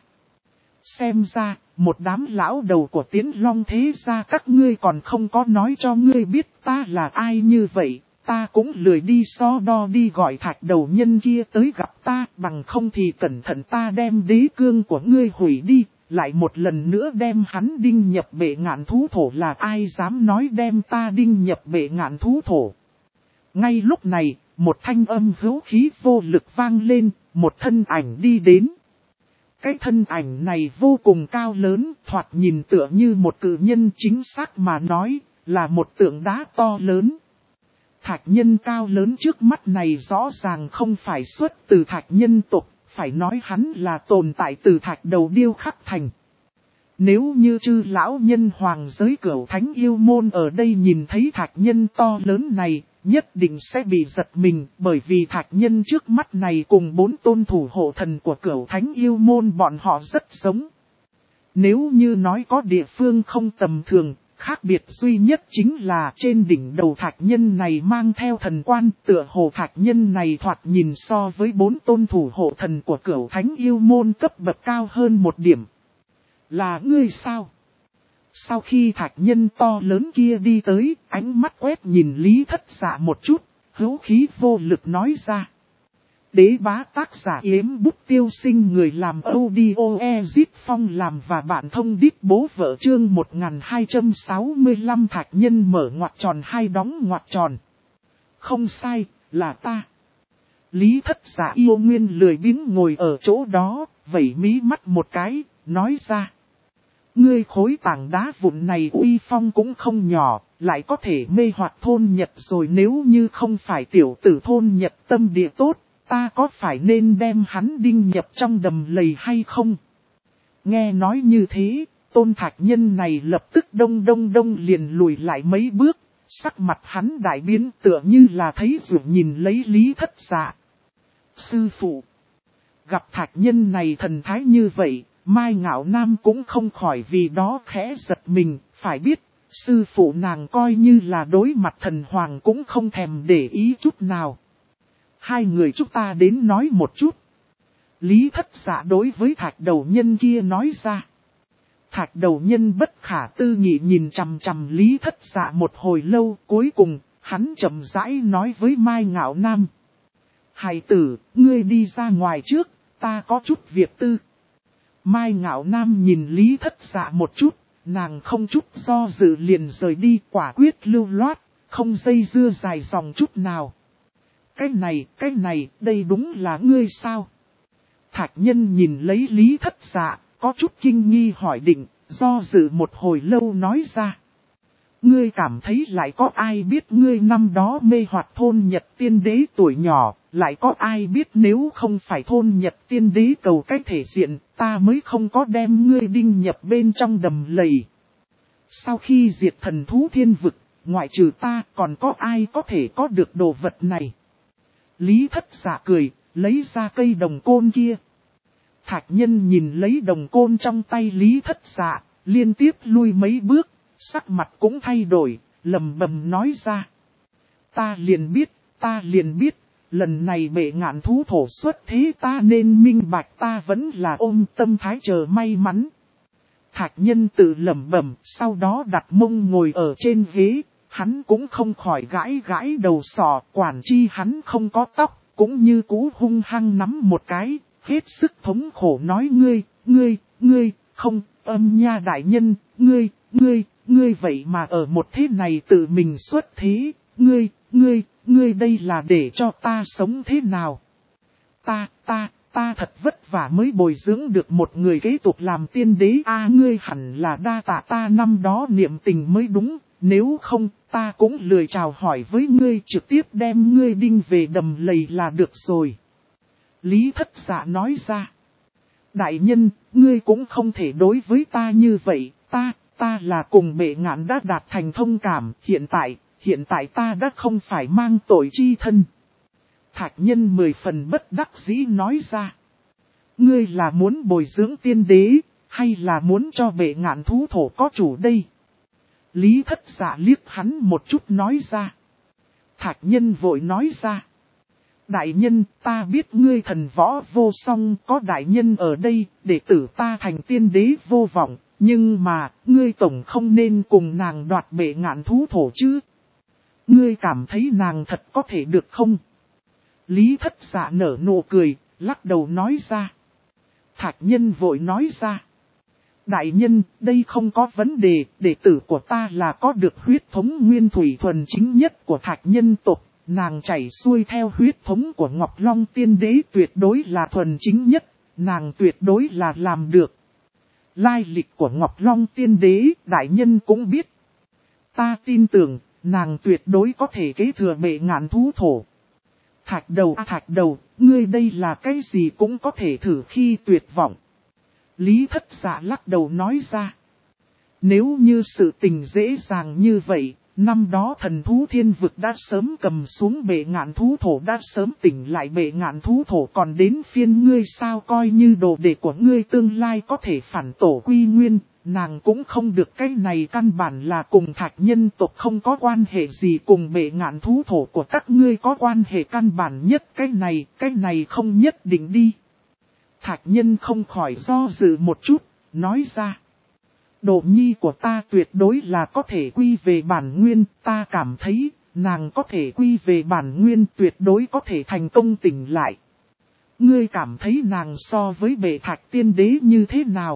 Xem ra, một đám lão đầu của Tiến Long thế gia các ngươi còn không có nói cho ngươi biết ta là ai như vậy, ta cũng lười đi so đo đi gọi Thạch Đầu Nhân kia tới gặp ta, bằng không thì cẩn thận ta đem đế cương của ngươi hủy đi, lại một lần nữa đem hắn đinh nhập bệ ngạn thú thổ là ai dám nói đem ta đinh nhập bệ ngạn thú thổ. Ngay lúc này, một thanh âm hữu khí vô lực vang lên, một thân ảnh đi đến. Cái thân ảnh này vô cùng cao lớn, thoạt nhìn tựa như một cự nhân chính xác mà nói, là một tượng đá to lớn. Thạch nhân cao lớn trước mắt này rõ ràng không phải xuất từ thạch nhân tộc, phải nói hắn là tồn tại từ thạch đầu điêu khắc thành. Nếu như chư lão nhân hoàng giới cửu thánh yêu môn ở đây nhìn thấy thạch nhân to lớn này, nhất định sẽ bị giật mình, bởi vì thạch nhân trước mắt này cùng 4 tôn thủ hộ thần của cửu thánh yêu môn bọn họ rất giống. Nếu như nói có địa phương không tầm thường, khác biệt duy nhất chính là trên đỉnh đầu thạch nhân này mang theo thần quan, tựa hồ thạch nhân này thoạt nhìn so với 4 tôn thủ hộ thần của cửu thánh yêu môn cấp bậc cao hơn một điểm. Là ngươi sao? Sau khi thạch nhân to lớn kia đi tới, ánh mắt quét nhìn Lý Thất Dạ một chút, hữu khí vô lực nói ra. Đế bá tác giả Yếm Bút Tiêu Sinh người làm audio Ezit Phong làm và bạn thông đít bố vợ chương 1265 thạch nhân mở ngoặc tròn hai đóng ngoặc tròn. Không sai, là ta. Lý Thất Dạ yêu nguyên lười biếng ngồi ở chỗ đó, vẩy mí mắt một cái, nói ra. Ngươi khối tảng đá vụn này uy phong cũng không nhỏ, lại có thể mê hoặc thôn Nhật rồi nếu như không phải tiểu tử thôn Nhật tâm địa tốt, ta có phải nên đem hắn đinh nhập trong đầm lầy hay không? Nghe nói như thế, tôn thạch nhân này lập tức đông liền lùi lại mấy bước, sắc mặt hắn đại biến tựa như là thấy ruột nhìn lấy Lý Thất Dạ. Sư phụ, gặp thạch nhân này thần thái như vậy, Mai Ngạo Nam cũng không khỏi vì đó khẽ giật mình, phải biết, sư phụ nàng coi như là đối mặt thần hoàng cũng không thèm để ý chút nào. Hai người chúng ta đến nói một chút. Lý Thất Dạ đối với thạch đầu nhân kia nói ra. Thạch đầu nhân bất khả tư nghị nhìn chằm chằm Lý Thất Dạ một hồi lâu, cuối cùng, hắn chậm rãi nói với Mai Ngạo Nam. Hài tử, ngươi đi ra ngoài trước, ta có chút việc tư. Mai Ngạo Nam nhìn Lý Thất Dạ một chút, nàng không chút do dự liền rời đi quả quyết lưu loát, không dây dưa dài dòng chút nào. cái này, đây đúng là ngươi sao? Thạch Nhân nhìn lấy Lý Thất Dạ, có chút kinh nghi hỏi định, do dự một hồi lâu nói ra. Ngươi cảm thấy lại có ai biết ngươi năm đó mê hoặc thôn Nhật Tiên Đế tuổi nhỏ, lại có ai biết nếu không phải thôn Nhật Tiên Đế cầu cái thể diện, ta mới không có đem ngươi đinh nhập bên trong đầm lầy. Sau khi diệt thần thú thiên vực, ngoại trừ ta còn có ai có thể có được đồ vật này? Lý Thất Dạ cười, lấy ra cây đồng côn kia. Thạch Nhân nhìn lấy đồng côn trong tay Lý Thất Dạ, liên tiếp lui mấy bước, sắc mặt cũng thay đổi, lầm bầm nói ra. Ta liền biết, lần này bệ ngạn thú thổ xuất thế ta nên minh bạch, ta vẫn là ôm tâm thái chờ may mắn. Thạch Nhân tự lẩm bẩm, sau đó đặt mông ngồi ở trên ghế, hắn cũng không khỏi gãi đầu sọ, quản chi hắn không có tóc, cũng như cú hung hăng nắm một cái, hết sức thống khổ nói ngươi, không, âm nha đại nhân, ngươi vậy mà ở một thế này tự mình xuất thế, ngươi đây là để cho ta sống thế nào? Ta thật vất vả mới bồi dưỡng được một người kế tục làm tiên đế, ngươi hẳn là đa tạ ta năm đó niệm tình mới đúng, nếu không ta cũng lười chào hỏi với ngươi, trực tiếp đem ngươi đinh về đầm lầy là được rồi. Lý Thất Dạ nói ra. Đại nhân, ngươi cũng không thể đối với ta như vậy, ta là cùng bệ ngạn đã đạt thành thông cảm, hiện tại ta đã không phải mang tội chi thân. Thạch Nhân 10 phần bất đắc dĩ nói ra. Ngươi là muốn bồi dưỡng tiên đế, hay là muốn cho bệ ngạn thú thổ có chủ đây? Lý Thất Dạ liếc hắn một chút nói ra. Thạch Nhân vội nói ra. Đại nhân, ta biết ngươi thần võ vô song, có đại nhân ở đây, để tử ta thành tiên đế vô vọng, nhưng mà, ngươi tổng không nên cùng nàng đoạt bệ ngạn thú thổ chứ. Ngươi cảm thấy nàng thật có thể được không? Lý Thất Dạ nở nụ cười, lắc đầu nói ra. Thạch Nhân vội nói ra. Đại nhân, đây không có vấn đề, đệ tử của ta là có được huyết thống nguyên thủy thuần chính nhất của Thạch Nhân tộc. Nàng chảy xuôi theo huyết thống của Ngọc Long Tiên Đế tuyệt đối là thuần chính nhất, nàng tuyệt đối là làm được. Lai lịch của Ngọc Long Tiên Đế, đại nhân cũng biết. Ta tin tưởng, nàng tuyệt đối có thể kế thừa bệ ngạn thú thổ. Thạch đầu, ngươi đây là cái gì cũng có thể thử khi tuyệt vọng. Lý Thất Dạ lắc đầu nói ra. Nếu như sự tình dễ dàng như vậy, năm đó thần thú thiên vực đã sớm cầm xuống bệ ngạn thú thổ, đã sớm tỉnh lại bệ ngạn thú thổ, còn đến phiên ngươi sao? Coi như đồ đệ của ngươi tương lai có thể phản tổ quy nguyên, nàng cũng không được. Cái này căn bản là cùng Thạch Nhân tộc không có quan hệ gì, cùng bệ ngạn thú thổ của các ngươi có quan hệ căn bản nhất. Cái này không nhất định đi. Thạch Nhân không khỏi do dự một chút, nói ra. Đồ nhi của ta tuyệt đối là có thể quy về bản nguyên, ta cảm thấy, nàng có thể quy về bản nguyên, tuyệt đối có thể thành công tỉnh lại. Ngươi cảm thấy nàng so với bệ Thạch Tiên Đế như thế nào?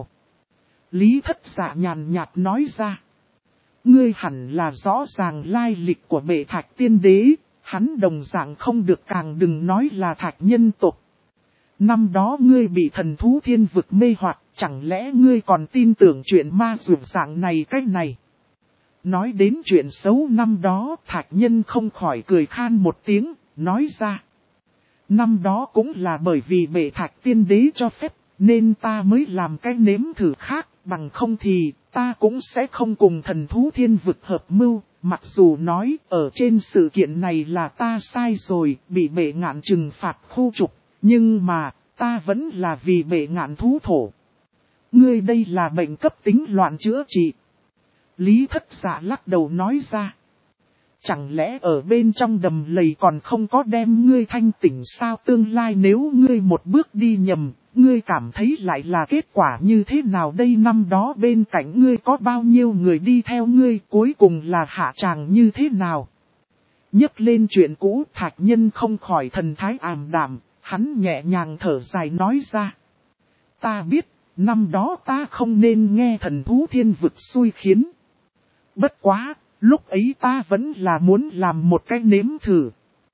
Lý Thất Dạ nhàn nhạt nói ra. Ngươi hẳn là rõ ràng lai lịch của bệ Thạch Tiên Đế, hắn đồng dạng không được, càng đừng nói là Thạch Nhân tộc. Năm đó ngươi bị thần thú thiên vực mê hoặc, chẳng lẽ ngươi còn tin tưởng chuyện ma dược dạng này cách này? Nói đến chuyện xấu năm đó, Thạch Nhân không khỏi cười khan một tiếng, nói ra. Năm đó cũng là bởi vì bệ Thạch Tiên Đế cho phép, nên ta mới làm cái nếm thử khác, bằng không thì ta cũng sẽ không cùng thần thú thiên vực hợp mưu. Mặc dù nói ở trên sự kiện này là ta sai rồi, bị bệ ngạn trừng phạt khu trục. Nhưng mà, ta vẫn là vì bệ ngạn thú thổ. Ngươi đây là bệnh cấp tính loạn chữa trị. Lý Thất Dạ lắc đầu nói ra. Chẳng lẽ ở bên trong đầm lầy còn không có đem ngươi thanh tỉnh sao? Tương lai nếu ngươi một bước đi nhầm, ngươi cảm thấy lại là kết quả như thế nào đây? Năm đó bên cạnh ngươi có bao nhiêu người đi theo ngươi, cuối cùng là hạ tràng như thế nào? Nhấc lên chuyện cũ, Thạch Nhân không khỏi thần thái ảm đạm. Hắn nhẹ nhàng thở dài nói ra. Ta biết, năm đó ta không nên nghe thần thú thiên vực xui khiến. Bất quá, lúc ấy ta vẫn là muốn làm một cái nếm thử.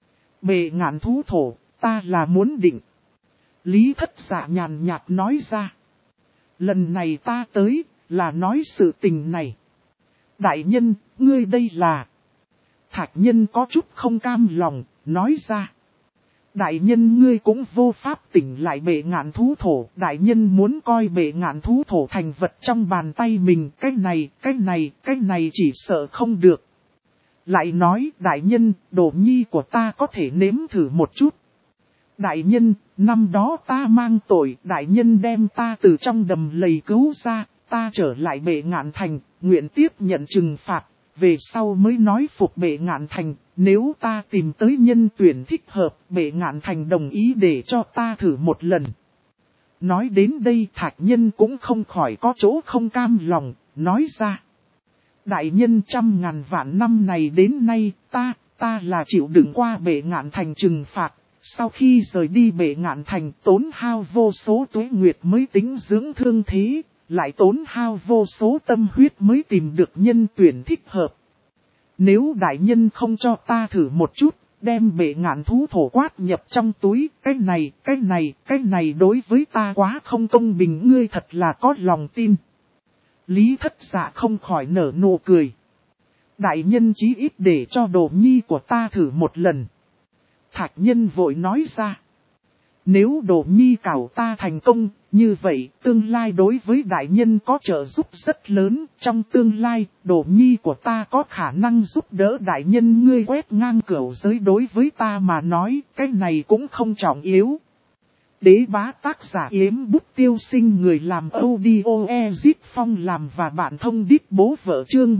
Bệ ngạn thú thổ, ta là muốn định. Lý Thất Dạ nhàn nhạt nói ra. Lần này ta tới, là nói sự tình này. Đại nhân, ngươi đây là... Thạch nhân có chút không cam lòng, nói ra. Đại nhân ngươi cũng vô pháp tỉnh lại bệ ngạn thú thổ. Đại nhân muốn coi bệ ngạn thú thổ thành vật trong bàn tay mình. Cái này chỉ sợ không được. Lại nói, đại nhân, đồ nhi của ta có thể nếm thử một chút. Đại nhân, năm đó ta mang tội, đại nhân đem ta từ trong đầm lầy cứu ra, ta trở lại bệ ngạn thành, nguyện tiếp nhận trừng phạt, về sau mới nói phục bệ ngạn thành, nếu ta tìm tới nhân tuyển thích hợp, bệ ngạn thành đồng ý để cho ta thử một lần. Nói đến đây Thạch nhân cũng không khỏi có chỗ không cam lòng, nói ra. Đại nhân 100.000 vạn năm này đến nay, ta là chịu đựng qua bệ ngạn thành trừng phạt. Sau khi rời đi bệ ngạn thành tốn hao vô số tuế nguyệt mới tính dưỡng thương thế, lại tốn hao vô số tâm huyết mới tìm được nhân tuyển thích hợp. Nếu đại nhân không cho ta thử một chút, đem bệ ngạn thú thổ quát nhập trong túi, cái này đối với ta quá không công bình, ngươi thật là có lòng tin. Lý Thất Dạ không khỏi nở nụ cười. Đại nhân chí ít để cho đồ nhi của ta thử một lần. Thạch nhân vội nói ra. Nếu đồ nhi cảo ta thành công, như vậy tương lai đối với đại nhân có trợ giúp rất lớn. Trong tương lai, đồ nhi của ta có khả năng giúp đỡ đại nhân ngươi quét ngang cửu giới, đối với ta mà nói, cái này cũng không trọng yếu. Đế bá tác giả Yếm Bút Tiêu Sinh, người làm audio Ezit Phong làm và bạn thông đít bố vợ chương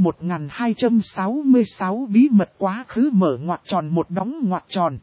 1266 bí mật quá khứ mở ngoặc tròn một đóng ngoặc tròn.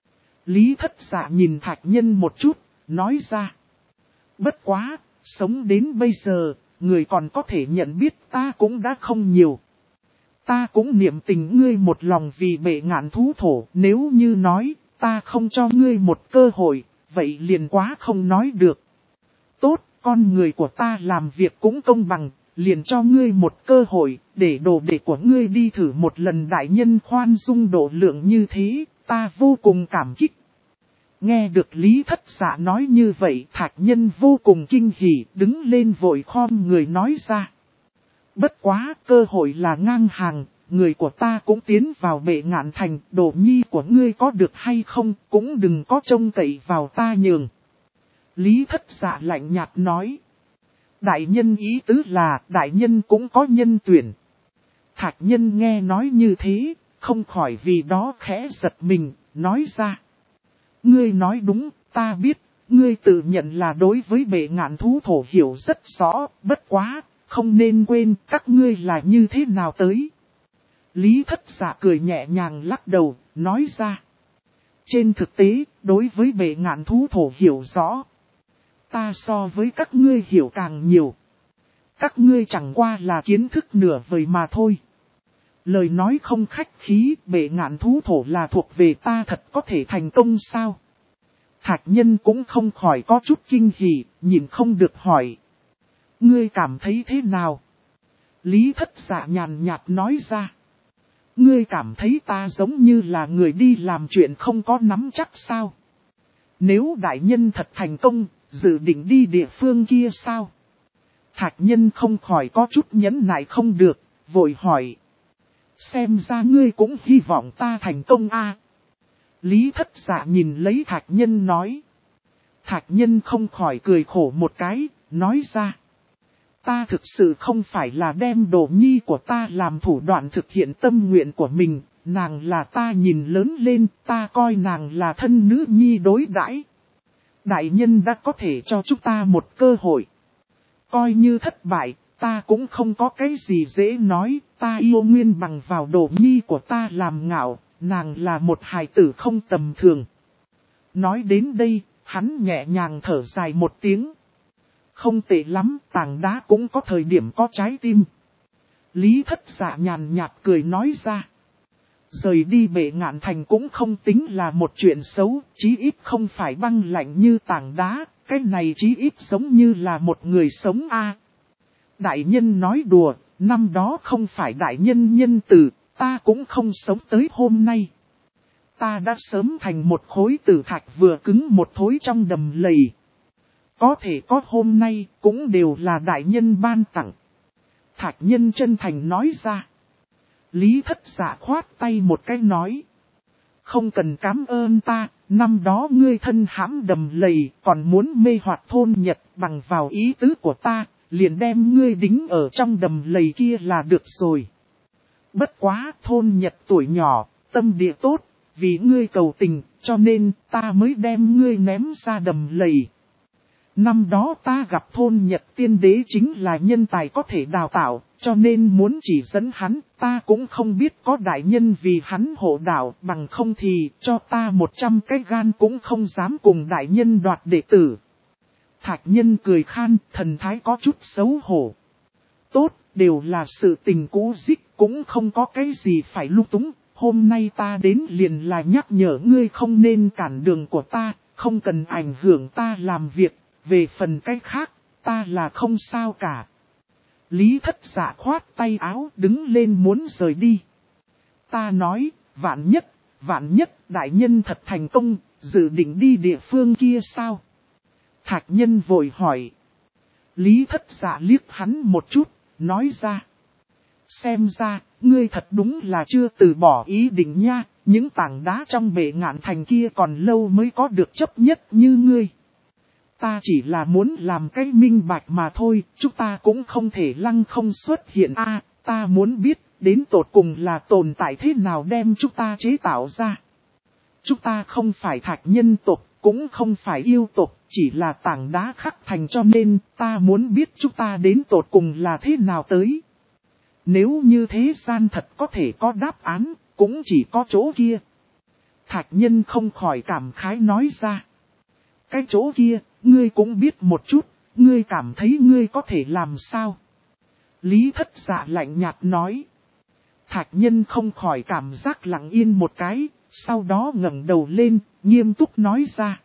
Lý Thất Dạ nhìn Thạch nhân một chút, nói ra. Bất quá, sống đến bây giờ, người còn có thể nhận biết ta cũng đã không nhiều. Ta cũng niệm tình ngươi một lòng vì bệ ngạn thú thổ, nếu như nói, ta không cho ngươi một cơ hội, vậy liền quá không nói được. Tốt, con người của ta làm việc cũng công bằng, liền cho ngươi một cơ hội, để đồ đệ của ngươi đi thử một lần. Đại nhân khoan dung độ lượng như thế, ta vô cùng cảm kích. Nghe được Lý Thất Dạ nói như vậy, Thạch nhân vô cùng kinh hỉ, đứng lên vội khom người nói ra. Bất quá, cơ hội là ngang hàng, người của ta cũng tiến vào bệ ngạn thành, đồ nhi của ngươi có được hay không, cũng đừng có trông cậy vào ta nhường. Lý Thất Dạ lạnh nhạt nói. Đại nhân ý tứ là, đại nhân cũng có nhân tuyển. Thạch nhân nghe nói như thế, không khỏi vì đó khẽ giật mình, nói ra. Ngươi nói đúng, ta biết, ngươi tự nhận là đối với bệ ngạn thú thổ hiểu rất rõ, bất quá, không nên quên các ngươi là như thế nào tới. Lý Thất Dạ cười nhẹ nhàng lắc đầu, nói ra. Trên thực tế, đối với bệ ngạn thú thổ hiểu rõ, ta so với các ngươi hiểu càng nhiều. Các ngươi chẳng qua là kiến thức nửa vời mà thôi. Lời nói không khách khí, bệ ngạn thú thổ là thuộc về ta, thật có thể thành công sao? Thạch nhân cũng không khỏi có chút kinh hỉ, nhìn không được hỏi. Ngươi cảm thấy thế nào? Lý Thất Dạ nhàn nhạt nói ra. Ngươi cảm thấy ta giống như là người đi làm chuyện không có nắm chắc sao? Nếu đại nhân thật thành công, dự định đi địa phương kia sao? Thạch nhân không khỏi có chút nhẫn nại không được, vội hỏi. Xem ra ngươi cũng hy vọng ta thành công a. Lý Thất Dạ nhìn lấy Thạch nhân nói. Thạch nhân không khỏi cười khổ một cái, nói ra. Ta thực sự không phải là đem đồ nhi của ta làm thủ đoạn thực hiện tâm nguyện của mình, nàng là ta nhìn lớn lên, ta coi nàng là thân nữ nhi đối đãi. Đại nhân đã có thể cho chúng ta một cơ hội. Coi như thất bại, ta cũng không có cái gì dễ nói, ta yêu nguyên bằng vào đồ nhi của ta làm ngạo, nàng là một hài tử không tầm thường. Nói đến đây, hắn nhẹ nhàng thở dài một tiếng. Không tệ lắm, tảng đá cũng có thời điểm có trái tim. Lý Thất Dạ nhàn nhạt cười nói ra. Rời đi bệ ngạn thành cũng không tính là một chuyện xấu, chí ít không phải băng lạnh như tảng đá, cái này chí ít giống như là một người sống a. Đại nhân nói đùa, năm đó không phải đại nhân nhân từ, ta cũng không sống tới hôm nay. ta đã sớm thành một khối tử thạch vừa cứng một thối trong đầm lầy. Có thể có hôm nay cũng đều là đại nhân ban tặng. Thạch nhân chân thành nói ra. Lý Thất Dạ khoát tay một cái nói. Không cần cảm ơn ta, năm đó ngươi thân hãm đầm lầy còn muốn mê hoặc thôn Nhật bằng vào ý tứ của ta, liền đem ngươi đính ở trong đầm lầy kia là được rồi. Bất quá thôn Nhật tuổi nhỏ, tâm địa tốt, vì ngươi cầu tình, cho nên ta mới đem ngươi ném ra đầm lầy. Năm đó ta gặp thôn Nhật tiên đế chính là nhân tài có thể đào tạo, cho nên muốn chỉ dẫn hắn, ta cũng không biết có đại nhân vì hắn hộ đạo, bằng không thì cho ta 100 cái gan cũng không dám cùng đại nhân đoạt đệ tử. Thạch nhân cười khan, thần thái có chút xấu hổ. Tốt, đều là sự tình cũ dích, cũng không có cái gì phải lung túng. Hôm nay ta đến liền là nhắc nhở ngươi không nên cản đường của ta, không cần ảnh hưởng ta làm việc. Về phần cách khác, ta là không sao cả. Lý Thất Dạ khoát tay áo đứng lên muốn rời đi. Ta nói, vạn nhất, đại nhân thật thành công, dự định đi địa phương kia sao? Thạch nhân vội hỏi. Lý Thất Dạ liếc hắn một chút, nói ra. Xem ra, ngươi thật đúng là chưa từ bỏ ý định nha, những tảng đá trong bể ngạn thành kia còn lâu mới có được chấp nhất như ngươi. Ta chỉ là muốn làm cái minh bạch mà thôi, chúng ta cũng không thể lăng không xuất hiện ta muốn biết đến tột cùng là tồn tại thế nào đem chúng ta chế tạo ra. Chúng ta không phải thạch nhân tộc, cũng không phải yêu tộc, chỉ là tảng đá khắc thành cho nên ta muốn biết chúng ta đến tột cùng là thế nào tới. Nếu như thế gian thật có thể có đáp án, cũng chỉ có chỗ kia. Thạch nhân không khỏi cảm khái nói ra. Cái chỗ kia, ngươi cũng biết một chút, ngươi cảm thấy ngươi có thể làm sao? Lý Thất Dạ lạnh nhạt nói. Thạch nhân không khỏi cảm giác lặng yên một cái, sau đó ngẩng đầu lên, nghiêm túc nói ra.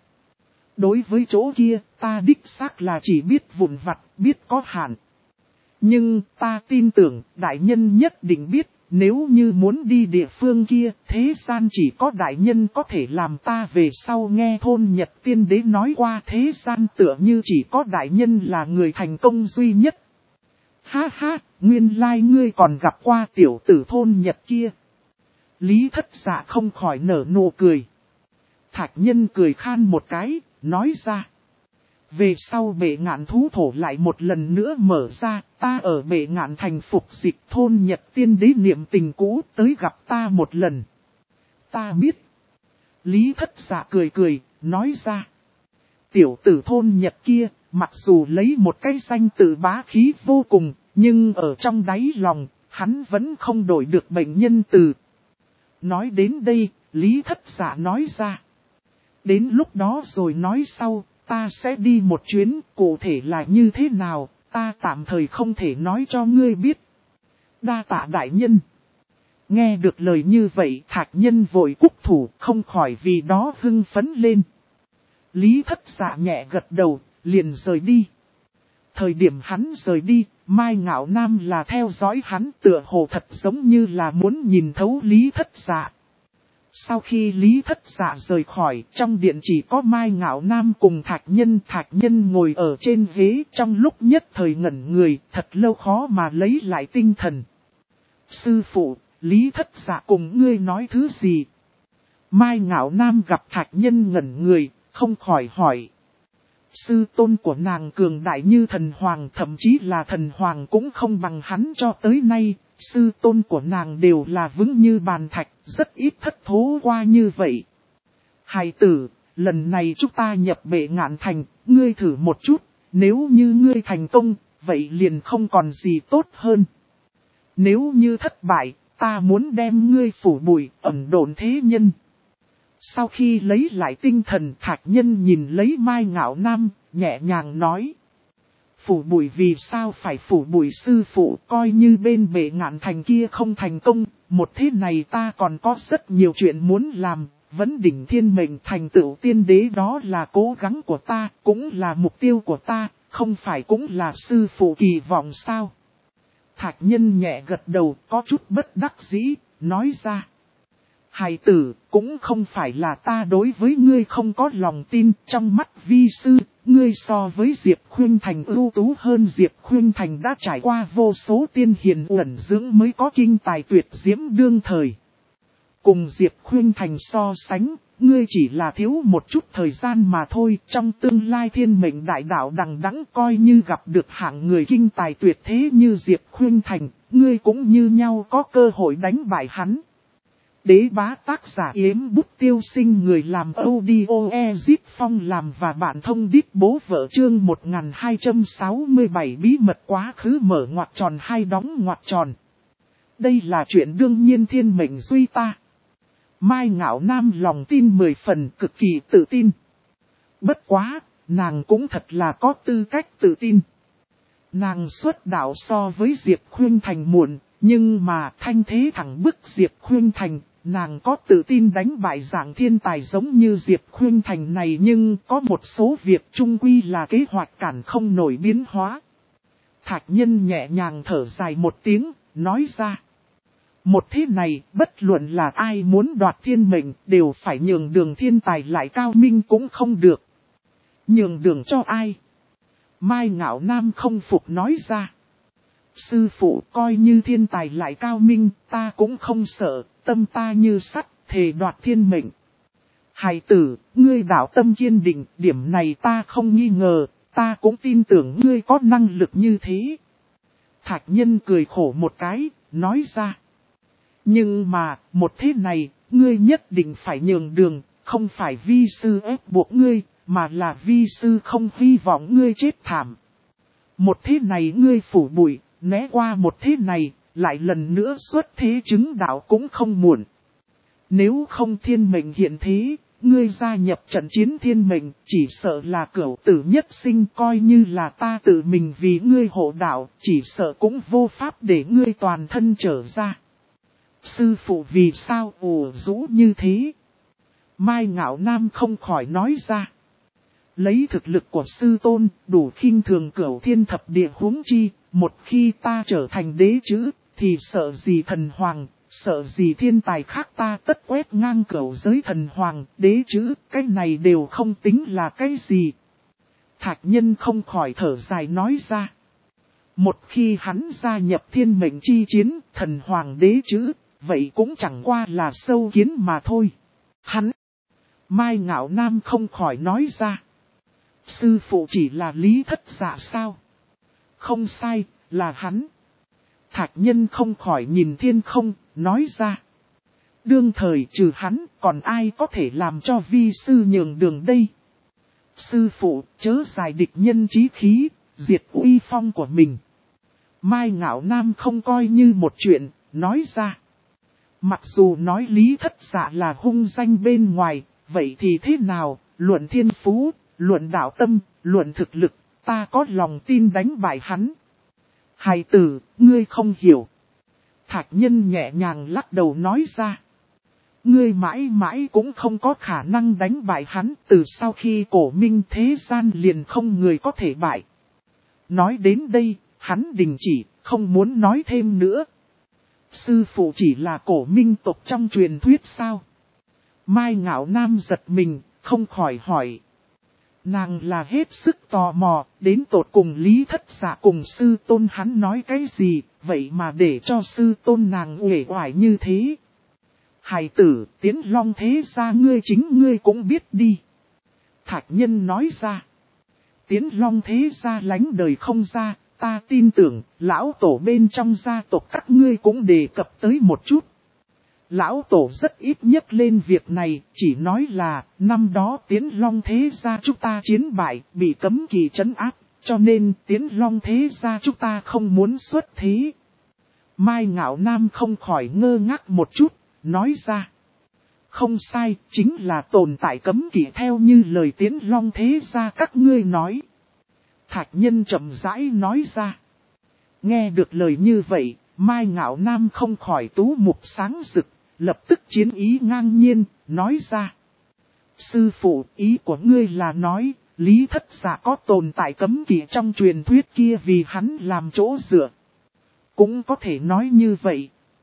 Đối với chỗ kia, ta đích xác là chỉ biết vụn vặt, biết có hạn. Nhưng ta tin tưởng, đại nhân nhất định biết, nếu như muốn đi địa phương kia, thế gian chỉ có đại nhân có thể làm ta về sau nghe thôn Nhật tiên đế nói qua thế gian tựa như chỉ có đại nhân là người thành công duy nhất. Ha ha, nguyên lai ngươi còn gặp qua tiểu tử thôn Nhật kia. Lý Thất Dạ không khỏi nở nụ cười. Thạch nhân cười khan một cái, nói ra. Về sau bể ngạn thú thổ lại một lần nữa mở ra, ta ở bể ngạn thành phục dịch thôn Nhật tiên đế niệm tình cũ tới gặp ta một lần. Ta biết. Lý Thất Dạ cười cười, nói ra. Tiểu tử thôn Nhật kia, mặc dù lấy một cái danh tự bá khí vô cùng, nhưng ở trong đáy lòng, hắn vẫn không đổi được bệnh nhân từ. Nói đến đây, Lý Thất Dạ nói ra. Đến lúc đó rồi nói sau. Ta sẽ đi một chuyến, cụ thể là như thế nào, ta tạm thời không thể nói cho ngươi biết. Đa tạ đại nhân. Nghe được lời như vậy, Thạch nhân vội cúc thủ, không khỏi vì đó hưng phấn lên. Lý Thất Dạ nhẹ gật đầu, liền rời đi. Thời điểm hắn rời đi, Mai Ngạo Nam là theo dõi hắn tựa hồ thật giống như là muốn nhìn thấu Lý Thất Dạ. Sau khi Lý Thất Dạ rời khỏi, trong điện chỉ có Mai Ngạo Nam cùng Thạch Nhân ngồi ở trên ghế trong lúc nhất thời ngẩn người, thật lâu khó mà lấy lại tinh thần. Sư phụ, Lý Thất Dạ cùng ngươi nói thứ gì? Mai Ngạo Nam gặp Thạch Nhân ngẩn người, không khỏi hỏi. Sư tôn của nàng cường đại như thần hoàng, thậm chí là thần hoàng cũng không bằng hắn cho tới nay. Sư tôn của nàng đều là vững như bàn thạch, rất ít thất thố qua như vậy. Hài tử, lần này chúng ta nhập bể ngạn thành, ngươi thử một chút, nếu như ngươi thành công, vậy liền không còn gì tốt hơn. Nếu như thất bại, ta muốn đem ngươi phủ bụi, ẩn độn thế nhân. Sau khi lấy lại tinh thần, Thạch Nhân nhìn lấy Mai Ngạo Nam, nhẹ nhàng nói. Phủ bụi vì sao phải phủ bụi sư phụ, coi như bên bể ngạn thành kia không thành công, một thế này ta còn có rất nhiều chuyện muốn làm, vấn đỉnh thiên mệnh thành tựu tiên đế đó là cố gắng của ta, cũng là mục tiêu của ta, không phải cũng là sư phụ kỳ vọng sao. Thạch Nhân nhẹ gật đầu, có chút bất đắc dĩ, nói ra. Hài tử, cũng không phải là ta đối với ngươi không có lòng tin, trong mắt vi sư, ngươi so với Diệp Khuynh Thành ưu tú hơn. Diệp Khuynh Thành đã trải qua vô số tiên hiền uẩn dưỡng mới có kinh tài tuyệt diễm đương thời. Cùng Diệp Khuynh Thành so sánh, ngươi chỉ là thiếu một chút thời gian mà thôi. Trong tương lai thiên mệnh đại đạo đằng đẵng, coi như gặp được hạng người kinh tài tuyệt thế như Diệp Khuynh Thành, ngươi cũng như nhau có cơ hội đánh bại hắn. Đế bá tác giả Yếm Bút Tiêu Sinh, người làm audio Ezit Phong làm và bạn thông đít bố vợ. Chương 1267 bí mật quá khứ mở ngoặc tròn hai đóng ngoặc tròn. Đây là chuyện đương nhiên, thiên mệnh duy ta. Mai Ngạo Nam lòng tin 10 phần, cực kỳ tự tin. Bất quá, nàng cũng thật là có tư cách tự tin. Nàng xuất đạo so với Diệp Khuynh Thành muộn, nhưng mà thanh thế thẳng bức Diệp Khuynh Thành. Nàng có tự tin đánh bại dạng thiên tài giống như Diệp Khuynh Thành này, nhưng có một số việc chung quy là kế hoạch cản không nổi biến hóa. Thạch Nhân nhẹ nhàng thở dài một tiếng, nói ra. Một thế này, bất luận là ai muốn đoạt thiên mệnh, đều phải nhường đường, thiên tài lại cao minh cũng không được. Nhường đường cho ai? Mai Ngạo Nam không phục nói ra. Sư phụ, coi như thiên tài lại cao minh, ta cũng không sợ, tâm ta như sắt, thề đoạt thiên mệnh. Hài tử, ngươi đạo tâm kiên định, điểm này ta không nghi ngờ, ta cũng tin tưởng ngươi có năng lực như thế. Thạch Nhân cười khổ một cái, nói ra. Nhưng mà, một thế này, ngươi nhất định phải nhường đường, không phải vi sư ép buộc ngươi, mà là vi sư không hy vọng ngươi chết thảm. Một thế này ngươi phủ bụi, né qua một thế này, lại lần nữa xuất thế chứng đạo cũng không muộn. Nếu không thiên mệnh hiện thế, ngươi gia nhập trận chiến thiên mệnh, chỉ sợ là cửu tử nhất sinh, coi như là ta tự mình vì ngươi hộ đạo, chỉ sợ cũng vô pháp để ngươi toàn thân trở ra. Sư phụ vì sao ủ rũ như thế? Mai Ngạo Nam không khỏi nói ra. Lấy thực lực của sư tôn, đủ khinh thường cửu thiên thập địa, huống chi, một khi ta trở thành đế chữ, thì sợ gì thần hoàng, sợ gì thiên tài khác, ta tất quét ngang cửu giới thần hoàng, đế chữ, cái này đều không tính là cái gì. Thạch Nhân không khỏi thở dài nói ra. Một khi hắn gia nhập thiên mệnh chi chiến, thần hoàng đế chữ, vậy cũng chẳng qua là sâu kiến mà thôi. Hắn! Mai Ngạo Nam không khỏi nói ra. Sư phụ chỉ là Lý Thất Dạ sao? Không sai, là hắn. Thạch Nhân không khỏi nhìn thiên không, nói ra. Đương thời trừ hắn, còn ai có thể làm cho vi sư nhường đường đây? Sư phụ, chớ giải địch nhân chí khí, diệt uy phong của mình. Mai Ngạo Nam không coi như một chuyện, nói ra. Mặc dù nói Lý Thất Dạ là hung danh bên ngoài, vậy thì thế nào, luận thiên phú, luận đạo tâm, luận thực lực, ta có lòng tin đánh bại hắn. Hài tử, ngươi không hiểu. Thạch Nhân nhẹ nhàng lắc đầu nói ra. Ngươi mãi mãi cũng không có khả năng đánh bại hắn, từ sau khi cổ minh thế gian liền không người có thể bại. Nói đến đây, hắn đình chỉ, không muốn nói thêm nữa. Sư phụ chỉ là cổ minh tộc trong truyền thuyết sao? Mai Ngạo Nam giật mình, không khỏi hỏi. Nàng là hết sức tò mò, đến tột cùng Lý Thất Dạ cùng sư tôn hắn nói cái gì, vậy mà để cho sư tôn nàng uể oải như thế. Hài tử, Tiến Long thế gia ngươi chính ngươi cũng biết đi. Thạch Nhân nói ra. Tiến Long thế gia lánh đời không ra, ta tin tưởng, lão tổ bên trong gia tộc các ngươi cũng đề cập tới một chút. Lão tổ rất ít nhắc lên việc này, chỉ nói là, năm đó Tiến Long thế gia chúng ta chiến bại, bị cấm kỵ trấn áp, cho nên Tiến Long thế gia chúng ta không muốn xuất thế. Mai Ngạo Nam không khỏi ngơ ngác một chút, nói ra. Không sai, chính là tồn tại cấm kỵ theo như lời Tiến Long thế gia các ngươi nói. Thạch Nhân chậm rãi nói ra. Nghe được lời như vậy, Mai Ngạo Nam không khỏi tú mục sáng rực, lập tức chiến ý ngang nhiên, nói ra. Sư phụ, ý của ngươi là nói, Lý Thất Dạ có tồn tại cấm kỵ trong truyền thuyết kia vì hắn làm chỗ dựa. Cũng có thể nói như vậy.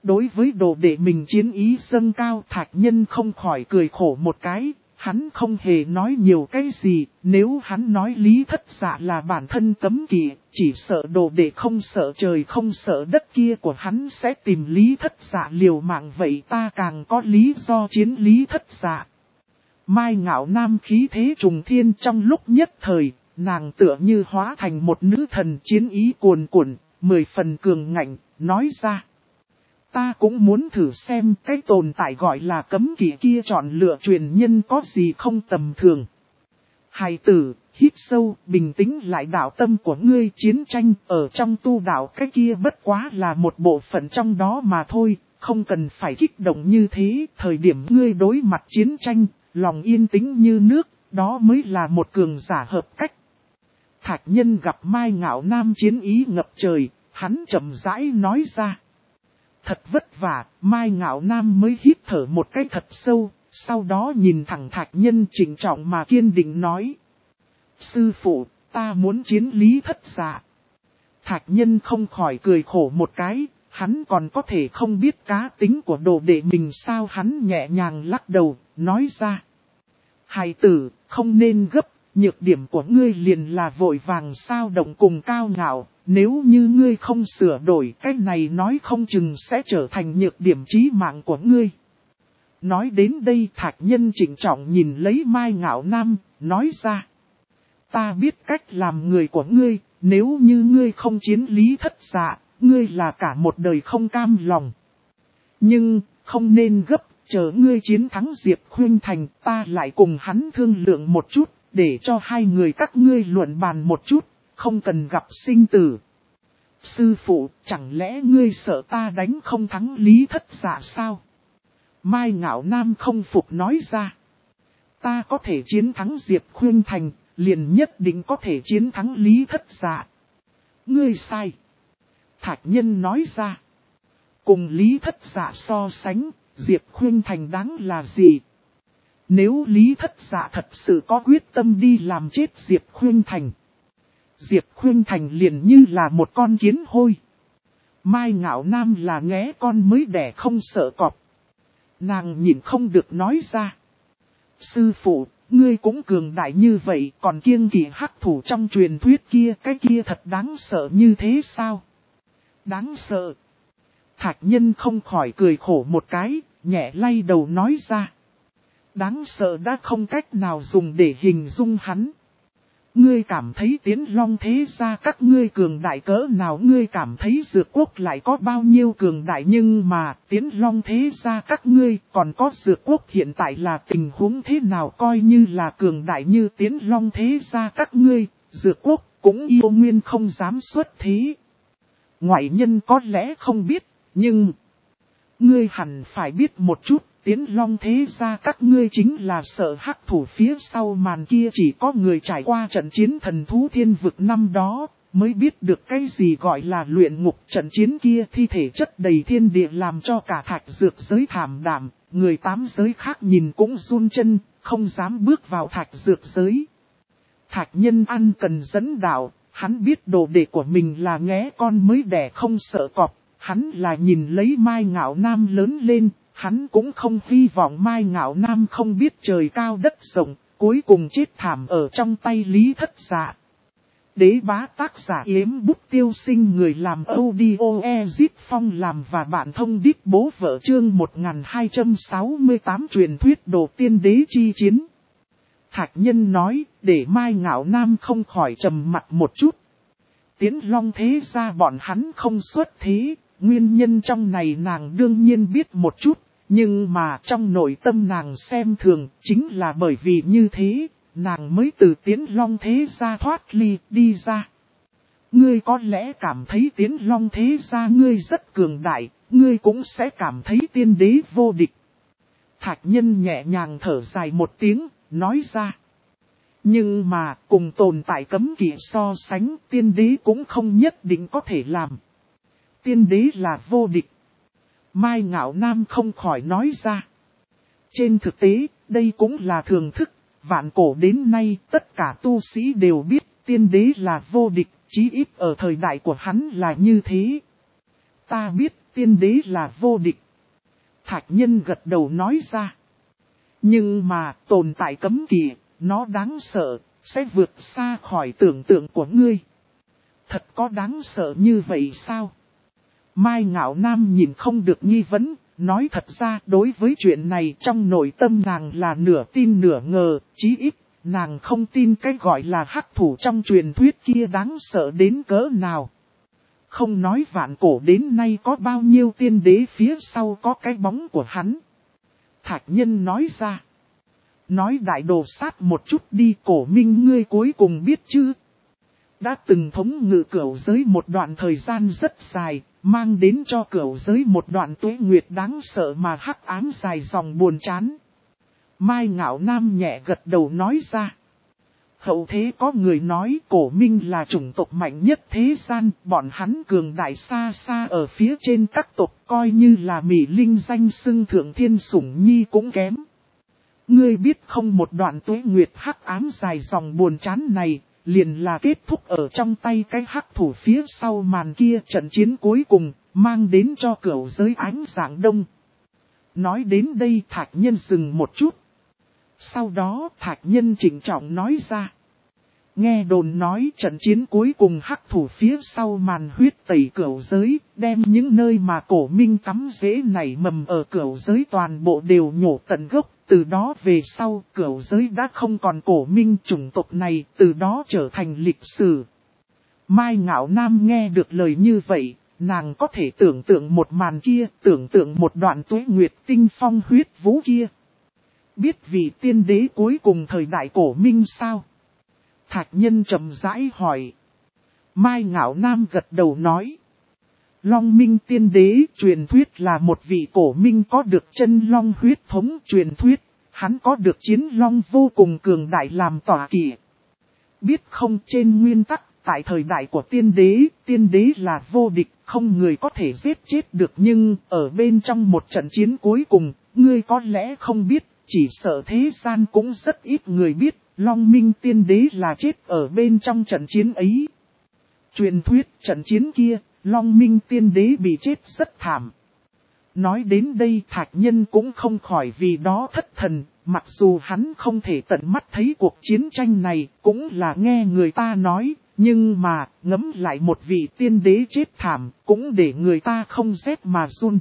Đối với đồ đệ mình chiến ý dâng cao, Thạch Nhân không khỏi cười khổ một cái. Hắn không hề nói nhiều cái gì, nếu hắn nói Lý Thất Dạ là bản thân cấm kỵ, chỉ sợ đồ đệ không sợ trời không sợ đất kia của hắn sẽ tìm Lý Thất Dạ liều mạng, vậy ta càng có lý do chiến Lý Thất Dạ. Mai Ngạo Nam khí thế trùng thiên, trong lúc nhất thời, nàng tựa như hóa thành một nữ thần, chiến ý cuồn cuộn, 10 phần cường ngạnh, nói ra. Ta cũng muốn thử xem cái tồn tại gọi là cấm kỵ kia chọn lựa truyền nhân có gì không tầm thường. Hài tử, hít sâu, bình tĩnh lại đạo tâm của ngươi. Chiến tranh ở trong tu đạo cái kia bất quá là một bộ phận trong đó mà thôi, không cần phải kích động như thế. Thời điểm ngươi đối mặt chiến tranh, lòng yên tĩnh như nước, đó mới là một cường giả hợp cách. Thạch Nhân gặp Mai Ngạo Nam chiến ý ngập trời, hắn chậm rãi nói ra. Thật vất vả, Mai Ngạo Nam mới hít thở một cái thật sâu, sau đó nhìn thẳng Thạch Nhân trịnh trọng mà kiên định nói. Sư phụ, ta muốn chiến Lý Thất Dạ. Thạch Nhân không khỏi cười khổ một cái, hắn còn có thể không biết cá tính của đồ đệ mình sao. Hắn nhẹ nhàng lắc đầu, nói ra. Hài tử, không nên gấp, nhược điểm của ngươi liền là vội vàng sao động cùng cao ngạo. Nếu như ngươi không sửa đổi, cái này nói không chừng sẽ trở thành nhược điểm chí mạng của ngươi. Nói đến đây, Thạch Nhân trịnh trọng nhìn lấy Mai Ngạo Nam, nói ra. Ta biết cách làm người của ngươi, nếu như ngươi không chiến Lý Thất Dạ, ngươi là cả một đời không cam lòng. Nhưng, không nên gấp, chờ ngươi chiến thắng Diệp Khuynh Thành, ta lại cùng hắn thương lượng một chút, để cho hai người các ngươi luận bàn một chút. Không cần gặp sinh tử. Sư phụ, chẳng lẽ ngươi sợ ta đánh không thắng Lý Thất Dạ sao? Mai Ngạo Nam không phục nói ra. Ta có thể chiến thắng Diệp Khuynh Thành, liền nhất định có thể chiến thắng Lý Thất Dạ. Ngươi sai. Thạch Nhân nói ra. Cùng Lý Thất Dạ so sánh, Diệp Khuynh Thành đáng là gì? Nếu Lý Thất Dạ thật sự có quyết tâm đi làm chết Diệp Khuynh Thành, Diệp Khuynh Thành liền như là một con kiến hôi. Mai Ngạo Nam là nghé con mới đẻ không sợ cọp. Nàng nhìn không được nói ra. Sư phụ, ngươi cũng cường đại như vậy, còn kiêng kỵ hắc thủ trong truyền thuyết kia, cái kia thật đáng sợ như thế sao? Đáng sợ. Thạch Nhân không khỏi cười khổ một cái, nhẹ lay đầu nói ra. Đáng sợ đã không cách nào dùng để hình dung hắn. Ngươi cảm thấy Tiến Long thế gia các ngươi cường đại cỡ nào, ngươi cảm thấy Dược Quốc lại có bao nhiêu cường đại, nhưng mà Tiến Long thế gia các ngươi còn có Dược Quốc hiện tại là tình huống thế nào, coi như là cường đại như Tiến Long thế gia các ngươi, Dược Quốc cũng yêu nguyên không dám xuất thế. Ngoại nhân có lẽ không biết, nhưng ngươi hẳn phải biết một chút. Tiến Long thế gia các ngươi chính là sợ hắc thủ phía sau màn kia, chỉ có người trải qua trận chiến thần thú thiên vực năm đó, mới biết được cái gì gọi là luyện ngục. Trận chiến kia thi thể chất đầy thiên địa làm cho cả Thạch Dược giới thảm đảm, người 8 giới khác nhìn cũng run chân, không dám bước vào Thạch Dược giới. Thạch Nhân ăn cần dẫn đạo, hắn biết đồ đệ của mình là nghé con mới đẻ không sợ cọp, hắn là nhìn lấy Mai Ngạo Nam lớn lên. Hắn cũng không hy vọng Mai Ngạo Nam không biết trời cao đất rộng, cuối cùng chết thảm ở trong tay Lý Thất Dạ. Đế bá tác giả Yếm Bút Tiêu Sinh, người làm audio Ezit Phong làm và bạn thông đích bố vợ, chương 1268 truyền thuyết đồ tiên đế chi chiến. Thạch Nhân nói, để Mai Ngạo Nam không khỏi trầm mặt một chút. Tiến Long thế gia bọn hắn không xuất thế, nguyên nhân trong này nàng đương nhiên biết một chút. Nhưng mà trong nội tâm nàng xem thường, chính là bởi vì như thế, nàng mới từ Tiến Long thế gia thoát ly đi ra. Ngươi có lẽ cảm thấy Tiến Long thế gia ngươi rất cường đại, ngươi cũng sẽ cảm thấy tiên đế vô địch. Thạch Nhân nhẹ nhàng thở dài một tiếng, nói ra. Nhưng mà cùng tồn tại cấm kỵ so sánh, tiên đế cũng không nhất định có thể làm. Tiên đế là vô địch. Mai Ngạo Nam không khỏi nói ra. Trên thực tế, đây cũng là thường thức, vạn cổ đến nay tất cả tu sĩ đều biết tiên đế là vô địch, chí ít ở thời đại của hắn là như thế. Ta biết tiên đế là vô địch. Thạch Nhân gật đầu nói ra. Nhưng mà tồn tại cấm kỵ, nó đáng sợ, sẽ vượt xa khỏi tưởng tượng của ngươi. Thật có đáng sợ như vậy sao? Mai Ngạo Nam nhìn không được nghi vấn, nói thật ra đối với chuyện này trong nội tâm nàng là nửa tin nửa ngờ, chí ít, nàng không tin cái gọi là hắc thủ trong truyền thuyết kia đáng sợ đến cỡ nào. Không nói vạn cổ đến nay có bao nhiêu tiên đế phía sau có cái bóng của hắn. Thạch Nhân nói ra. Nói đại đồ sát một chút đi, Cổ Minh ngươi cuối cùng biết chứ. Đã từng thống ngự cửu giới một đoạn thời gian rất dài, mang đến cho cửu giới một đoạn tuế nguyệt đáng sợ mà hắc ám dài dòng buồn chán. Mai Ngạo Nam nhẹ gật đầu nói ra. Hậu thế có người nói Cổ Minh là chủng tộc mạnh nhất thế gian, bọn hắn cường đại xa xa ở phía trên các tộc, coi như là Mỹ Linh danh xưng thượng thiên sủng nhi cũng kém. Ngươi biết không, một đoạn tuế nguyệt hắc ám dài dòng buồn chán này, liền là kết thúc ở trong tay cái hắc thủ phía sau màn kia, trận chiến cuối cùng, mang đến cho cửu giới ánh dạng đông. Nói đến đây Thạch Nhân dừng một chút. Sau đó Thạch Nhân trịnh trọng nói ra. Nghe đồn nói trận chiến cuối cùng hắc thủ phía sau màn huyết tẩy cửu giới, đem những nơi mà Cổ Minh cắm rễ nảy mầm ở cửu giới toàn bộ đều nhổ tận gốc. Từ đó về sau cửu giới đã không còn Cổ Minh, chủng tộc này từ đó trở thành lịch sử. Mai Ngạo Nam nghe được lời như vậy, nàng có thể tưởng tượng một màn kia, tưởng tượng một đoạn tuế nguyệt tinh phong huyết vũ kia. Biết vị tiên đế cuối cùng thời đại Cổ Minh sao? Thạch Nhân chậm rãi hỏi. Mai Ngạo Nam gật đầu nói. Long Minh tiên đế truyền thuyết là một vị Cổ Minh có được chân long huyết thống, truyền thuyết, hắn có được chiến long vô cùng cường đại làm tỏa kỵ. Biết không, trên nguyên tắc, tại thời đại của tiên đế là vô địch, không người có thể giết chết được, nhưng ở bên trong một trận chiến cuối cùng, ngươi có lẽ không biết, chỉ sợ thế gian cũng rất ít người biết, Long Minh tiên đế là chết ở bên trong trận chiến ấy. Truyền thuyết trận chiến kia, Long Minh tiên đế bị chết rất thảm. Nói đến đây Thạch Nhân cũng không khỏi vì đó thất thần, mặc dù hắn không thể tận mắt thấy cuộc chiến tranh này, cũng là nghe người ta nói, nhưng mà ngẫm lại một vị tiên đế chết thảm, cũng để người ta không rét mà run.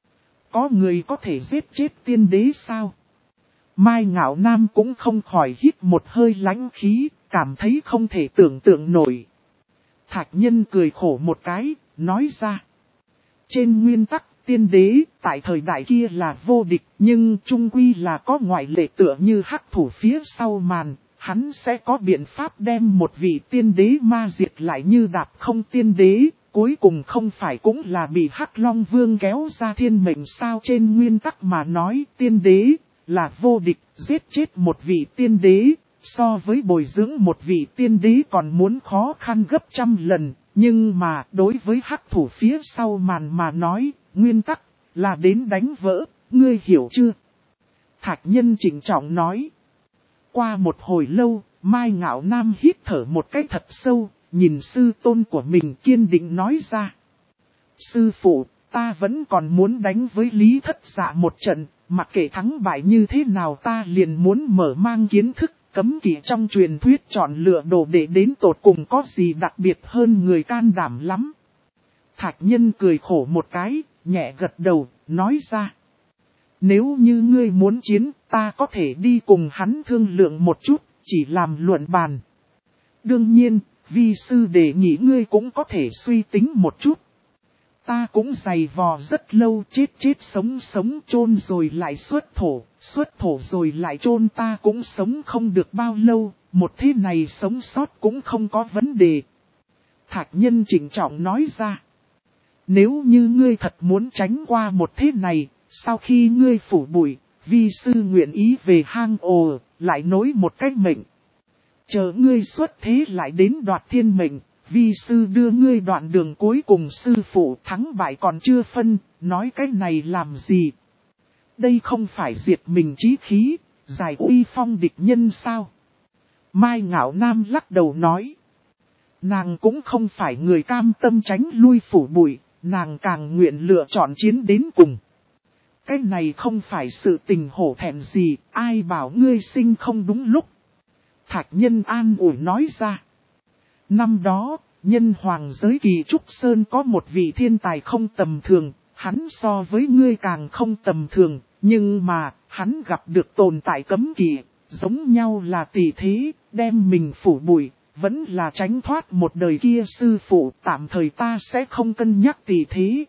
Có người có thể giết chết tiên đế sao? Mai Ngạo Nam cũng không khỏi hít một hơi lãnh khí, cảm thấy không thể tưởng tượng nổi. Thạch Nhân cười khổ một cái, nói ra. Trên nguyên tắc, tiên đế, tại thời đại kia là vô địch, nhưng chung quy là có ngoại lệ, tựa như hắc thủ phía sau màn, hắn sẽ có biện pháp đem một vị tiên đế ma diệt lại như đạp không tiên đế, cuối cùng không phải cũng là bị Hắc Long Vương kéo ra thiên mệnh sao? Trên nguyên tắc mà nói tiên đế là vô địch, giết chết một vị tiên đế, so với bồi dưỡng một vị tiên đế còn muốn khó khăn gấp trăm lần, nhưng mà đối với hắc thủ phía sau màn mà nói, nguyên tắc là đến đánh vỡ, ngươi hiểu chưa? Thạch Nhân trịnh trọng nói. Qua một hồi lâu, Mai Ngạo Nam hít thở một cái thật sâu, nhìn sư tôn của mình kiên định nói ra. Sư phụ, ta vẫn còn muốn đánh với Lý Thất Dạ một trận, mặc kệ thắng bại như thế nào ta liền muốn mở mang kiến thức, cấm kỵ trong truyền thuyết chọn lựa đồ để đến tột cùng có gì đặc biệt hơn người can đảm lắm. Thạch Nhân cười khổ một cái, nhẹ gật đầu, nói ra. Nếu như ngươi muốn chiến, ta có thể đi cùng hắn thương lượng một chút, chỉ làm luận bàn. Đương nhiên, vi sư đề nghị ngươi cũng có thể suy tính một chút. Ta cũng dày vò rất lâu, chết sống chôn rồi lại xuất thổ rồi lại chôn, ta cũng sống không được bao lâu, một thế này sống sót cũng không có vấn đề. Thạch Nhân trịnh trọng nói ra. Nếu như ngươi thật muốn tránh qua một thế này, sau khi ngươi phủ bụi, vi sư nguyện ý về hang ổ, lại nối một cách mệnh. Chờ ngươi xuất thế lại đến đoạt thiên mệnh, vi sư đưa ngươi đoạn đường cuối cùng, sư phụ thắng bại còn chưa phân, nói cái này làm gì? Đây không phải diệt mình chí khí, giải uy phong địch nhân sao? Mai Ngạo Nam lắc đầu nói. Nàng cũng không phải người cam tâm tránh lui phủ bụi, nàng càng nguyện lựa chọn chiến đến cùng. Cái này không phải sự tình hổ thẹn gì, ai bảo ngươi sinh không đúng lúc. Thạch Nhân an ủi nói ra. Năm đó, nhân hoàng giới Kỳ Trúc Sơn có một vị thiên tài không tầm thường, hắn so với ngươi càng không tầm thường, nhưng mà, hắn gặp được tồn tại cấm kỵ, giống nhau là tỷ thế, đem mình phủ bụi, vẫn là tránh thoát một đời kia sư phụ, tạm thời ta sẽ không cân nhắc tỷ thế.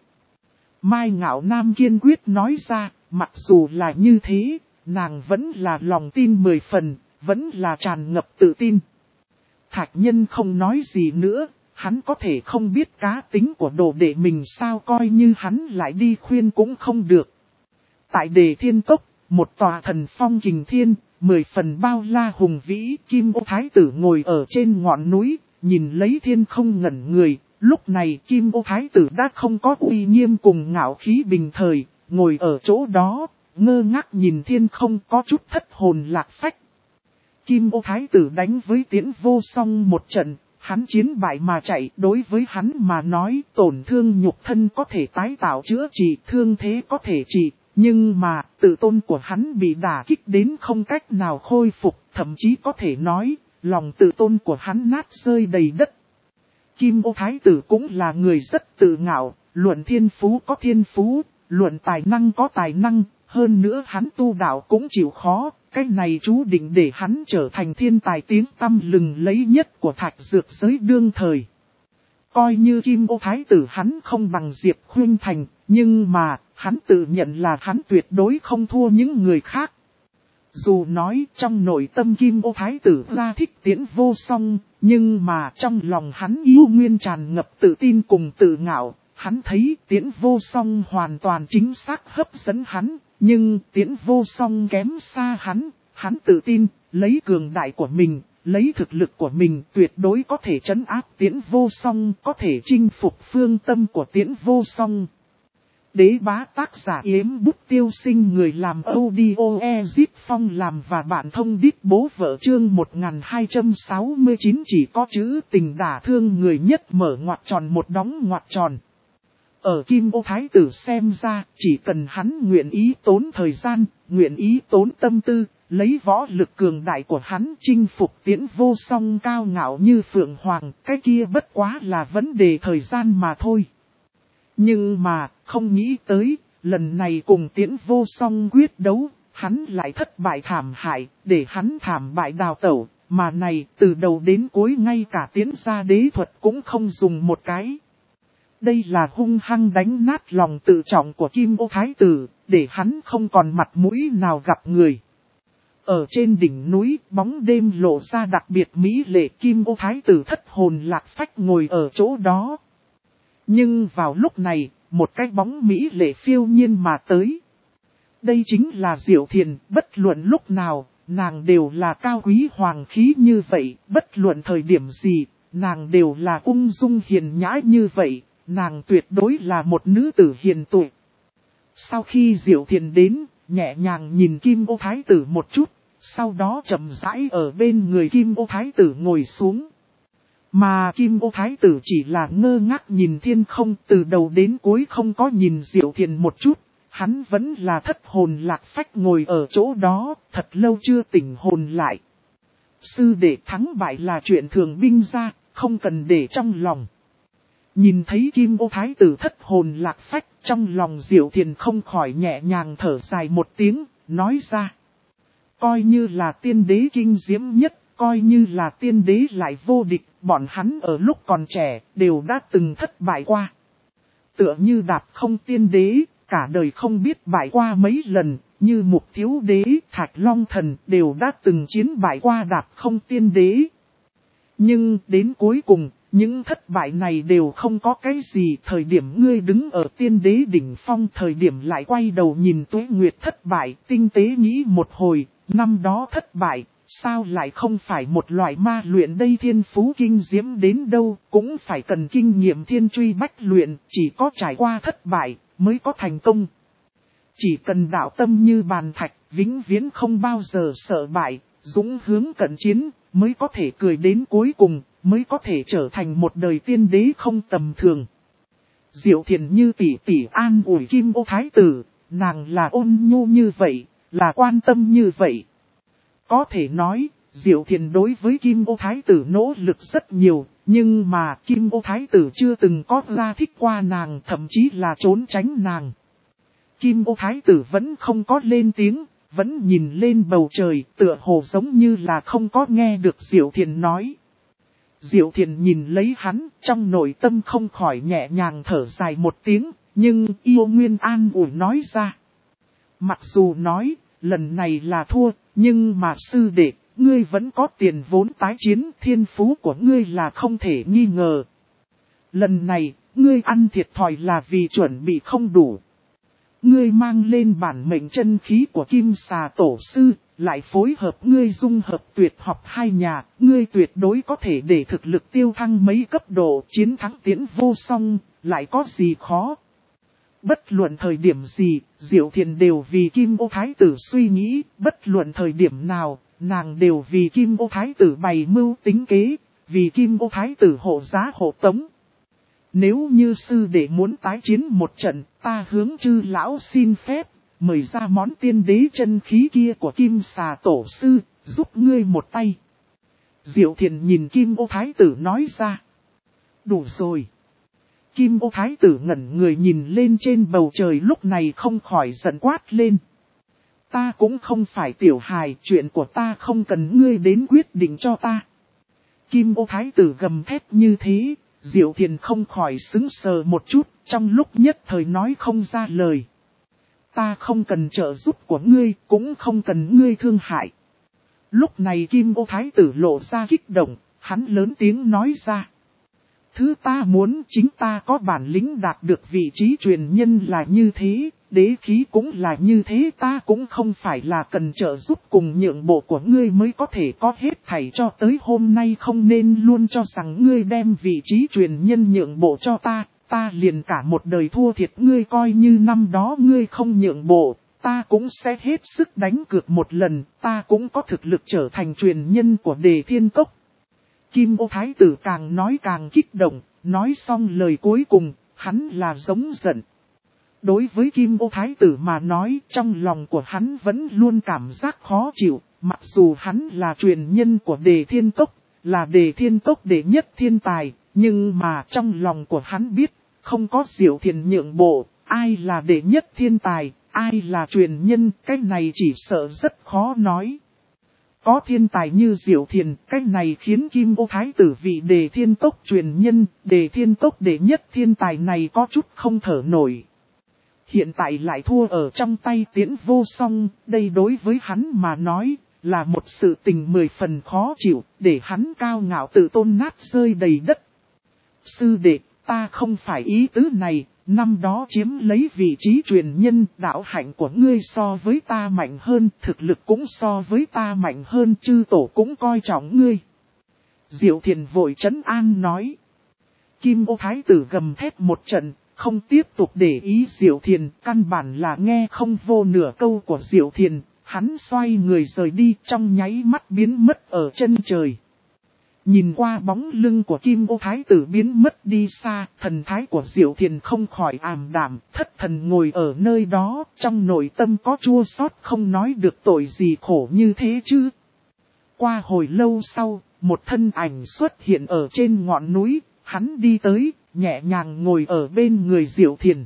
Mai Ngạo Nam kiên quyết nói ra, mặc dù là như thế, nàng vẫn là lòng tin 10 phần, vẫn là tràn ngập tự tin. Thạch Nhân không nói gì nữa, hắn có thể không biết cá tính của đồ đệ mình sao, coi như hắn lại đi khuyên cũng không được. Tại Đề Thiên Cốc, một tòa thần phong kình thiên, 10 phần bao la hùng vĩ, Kim Ô Thái Tử ngồi ở trên ngọn núi, nhìn lấy thiên không ngẩn người. Lúc này Kim Ô Thái Tử đã không có uy nghiêm cùng ngạo khí bình thời, ngồi ở chỗ đó, ngơ ngác nhìn thiên không, có chút thất hồn lạc phách. Kim Ô Thái Tử đánh với Tiễn Vô Song một trận, hắn chiến bại mà chạy, đối với hắn mà nói tổn thương nhục thân có thể tái tạo chữa trị, thương thế có thể trị, nhưng mà tự tôn của hắn bị đả kích đến không cách nào khôi phục, thậm chí có thể nói, lòng tự tôn của hắn nát rơi đầy đất. Kim Ô Thái Tử cũng là người rất tự ngạo, luận thiên phú có thiên phú, luận tài năng có tài năng, hơn nữa hắn tu đạo cũng chịu khó, cái này chú định để hắn trở thành thiên tài tiếng tăm lừng lấy nhất của thạch dược giới đương thời. Coi như Kim Ô Thái Tử hắn không bằng Diệp Khuynh Thành, nhưng mà, hắn tự nhận là hắn tuyệt đối không thua những người khác. Dù nói trong nội tâm Kim Ô Thái Tử ra thích Tiễn Vô Song, nhưng mà trong lòng hắn yêu nguyên tràn ngập tự tin cùng tự ngạo, hắn thấy Tiễn Vô Song hoàn toàn chính xác hấp dẫn hắn, nhưng Tiễn Vô Song kém xa hắn tự tin, lấy cường đại của mình, lấy thực lực của mình tuyệt đối có thể trấn áp Tiễn Vô Song, có thể chinh phục phương tâm của Tiễn Vô Song. Đế bá tác giả Yếm Bút Tiêu Sinh, người làm audio Ezip Phong làm và bạn thông đít bố vợ chương 1269, chỉ có chữ tình đả thương người nhất, mở ngoặc tròn một đóng ngoặc tròn. Ở Kim Ô Thái Tử xem ra, chỉ cần hắn nguyện ý tốn thời gian, nguyện ý tốn tâm tư, lấy võ lực cường đại của hắn chinh phục Tiễn Vô Song cao ngạo như Phượng Hoàng, cái kia bất quá là vấn đề thời gian mà thôi. Nhưng mà, không nghĩ tới, lần này cùng Tiễn Vô Song quyết đấu, hắn lại thất bại thảm hại, để hắn thảm bại đào tẩu, mà này từ đầu đến cuối ngay cả Tiễn gia đế thuật cũng không dùng một cái. Đây là hung hăng đánh nát lòng tự trọng của Kim Ô Thái Tử, để hắn không còn mặt mũi nào gặp người. Ở trên đỉnh núi, bóng đêm lộ ra đặc biệt mỹ lệ, Kim Ô Thái Tử thất hồn lạc phách ngồi ở chỗ đó. Nhưng vào lúc này, một cái bóng mỹ lệ phiêu nhiên mà tới. Đây chính là Diệu Thiền, bất luận lúc nào, nàng đều là cao quý hoàng khí như vậy, bất luận thời điểm gì, nàng đều là ung dung hiền nhã như vậy, nàng tuyệt đối là một nữ tử hiền tuệ. Sau khi Diệu Thiền đến, nhẹ nhàng nhìn Kim Ô Thái Tử một chút, sau đó chậm rãi ở bên người Kim Ô Thái Tử ngồi xuống. Mà Kim Ô Thái Tử chỉ là ngơ ngác nhìn thiên không, từ đầu đến cuối không có nhìn Diệu Thiền một chút, hắn vẫn là thất hồn lạc phách ngồi ở chỗ đó, thật lâu chưa tỉnh hồn lại. Sư đệ thắng bại là chuyện thường binh ra, không cần để trong lòng. Nhìn thấy Kim Ô Thái Tử thất hồn lạc phách, trong lòng Diệu Thiền không khỏi nhẹ nhàng thở dài một tiếng, nói ra. Coi như là tiên đế kinh diễm nhất, coi như là tiên đế lại vô địch, bọn hắn ở lúc còn trẻ, đều đã từng thất bại qua. Tựa như Đạp Không tiên đế, cả đời không biết bại qua mấy lần, như Mục Thiếu đế, Thạch Long thần, đều đã từng chiến bại qua Đạp Không tiên đế. Nhưng đến cuối cùng, những thất bại này đều không có cái gì, thời điểm ngươi đứng ở tiên đế đỉnh phong, thời điểm lại quay đầu nhìn Tuế Nguyệt thất bại, tinh tế nghĩ một hồi, năm đó thất bại, sao lại không phải một loại ma luyện đây, thiên phú kinh diễm đến đâu, cũng phải cần kinh nghiệm thiên truy bách luyện, chỉ có trải qua thất bại, mới có thành công. Chỉ cần đạo tâm như bàn thạch, vĩnh viễn không bao giờ sợ bại, dũng hướng cận chiến, mới có thể cười đến cuối cùng, mới có thể trở thành một đời tiên đế không tầm thường. Diệu Thiền như tỷ tỷ an ủi Kim Ô Thái tử, nàng là ôn nhu như vậy, là quan tâm như vậy. Có thể nói, Diệu Thiền đối với Kim Ô Thái tử nỗ lực rất nhiều, nhưng mà Kim Ô Thái tử chưa từng có ra thích qua nàng, thậm chí là trốn tránh nàng. Kim Ô Thái tử vẫn không có lên tiếng, vẫn nhìn lên bầu trời, tựa hồ giống như là không có nghe được Diệu Thiền nói. Diệu Thiền nhìn lấy hắn, trong nội tâm không khỏi nhẹ nhàng thở dài một tiếng, nhưng Yêu Nguyên an ủi nói ra. Mặc dù nói, lần này là thua, nhưng mà sư đệ, ngươi vẫn có tiền vốn tái chiến, thiên phú của ngươi là không thể nghi ngờ. Lần này, ngươi ăn thiệt thòi là vì chuẩn bị không đủ. Ngươi mang lên bản mệnh chân khí của Kim Xà Tổ Sư, lại phối hợp ngươi dung hợp tuyệt học hai nhà, ngươi tuyệt đối có thể để thực lực tiêu thăng mấy cấp độ, chiến thắng Tiễn Vô Song, lại có gì khó. Bất luận thời điểm gì, Diệu Thiền đều vì Kim Ô Thái tử suy nghĩ, bất luận thời điểm nào, nàng đều vì Kim Ô Thái tử bày mưu tính kế, vì Kim Ô Thái tử hộ giá hộ tống. Nếu như sư đệ muốn tái chiến một trận, ta hướng chư lão xin phép, mời ra món tiên đế chân khí kia của Kim Xà Tổ Sư, giúp ngươi một tay. Diệu Thiền nhìn Kim Ô Thái tử nói ra. Đủ rồi. Kim Ô Thái tử ngẩn người nhìn lên trên bầu trời lúc này không khỏi giận quát lên. Ta cũng không phải tiểu hài, chuyện của ta không cần ngươi đến quyết định cho ta. Kim Ô Thái tử gầm thét như thế, Diệu Thiền không khỏi sững sờ một chút, trong lúc nhất thời nói không ra lời. Ta không cần trợ giúp của ngươi, cũng không cần ngươi thương hại. Lúc này Kim Ô Thái tử lộ ra kích động, hắn lớn tiếng nói ra. Thứ ta muốn chính ta có bản lĩnh đạt được vị trí truyền nhân là như thế, đế khí cũng là như thế, ta cũng không phải là cần trợ giúp cùng nhượng bộ của ngươi mới có thể có hết thảy cho tới hôm nay, không nên luôn cho rằng ngươi đem vị trí truyền nhân nhượng bộ cho ta, ta liền cả một đời thua thiệt ngươi, coi như năm đó ngươi không nhượng bộ, ta cũng sẽ hết sức đánh cược một lần, ta cũng có thực lực trở thành truyền nhân của Đề Thiên Cốc. Kim Ô Thái tử càng nói càng kích động, nói xong lời cuối cùng, hắn là giống giận. Đối với Kim Ô Thái tử mà nói, trong lòng của hắn vẫn luôn cảm giác khó chịu, mặc dù hắn là truyền nhân của Đề Thiên Cốc, là Đề Thiên Cốc đệ nhất thiên tài, nhưng mà trong lòng của hắn biết, không có Diệu Thiền nhượng bộ, ai là đệ nhất thiên tài, ai là truyền nhân, cái này chỉ sợ rất khó nói. Có thiên tài như Diệu Thiền, cái này khiến Kim Ô Thái tử vị Đề Thiên Cốc truyền nhân, Đề Thiên Cốc đệ nhất thiên tài này có chút không thở nổi. Hiện tại lại thua ở trong tay Tiễn Vô Song, đây đối với hắn mà nói, là một sự tình 10 phần khó chịu, để hắn cao ngạo tự tôn nát rơi đầy đất. Sư đệ, ta không phải ý tứ này, năm đó chiếm lấy vị trí truyền nhân, đạo hạnh của ngươi so với ta mạnh hơn, thực lực cũng so với ta mạnh hơn, chư tổ cũng coi trọng ngươi. Diệu Thiền vội trấn an nói. Kim Ô Thái tử gầm thét một trận, không tiếp tục để ý Diệu Thiền, căn bản là nghe không vô nửa câu của Diệu Thiền, hắn xoay người rời đi, trong nháy mắt biến mất ở chân trời. Nhìn qua bóng lưng của Kim Ô Thái tử biến mất đi xa, thần thái của Diệu Thiền không khỏi ảm đạm, thất thần ngồi ở nơi đó, trong nội tâm có chua xót không nói được tội gì khổ như thế chứ. Qua hồi lâu sau, một thân ảnh xuất hiện ở trên ngọn núi, hắn đi tới, nhẹ nhàng ngồi ở bên người Diệu Thiền.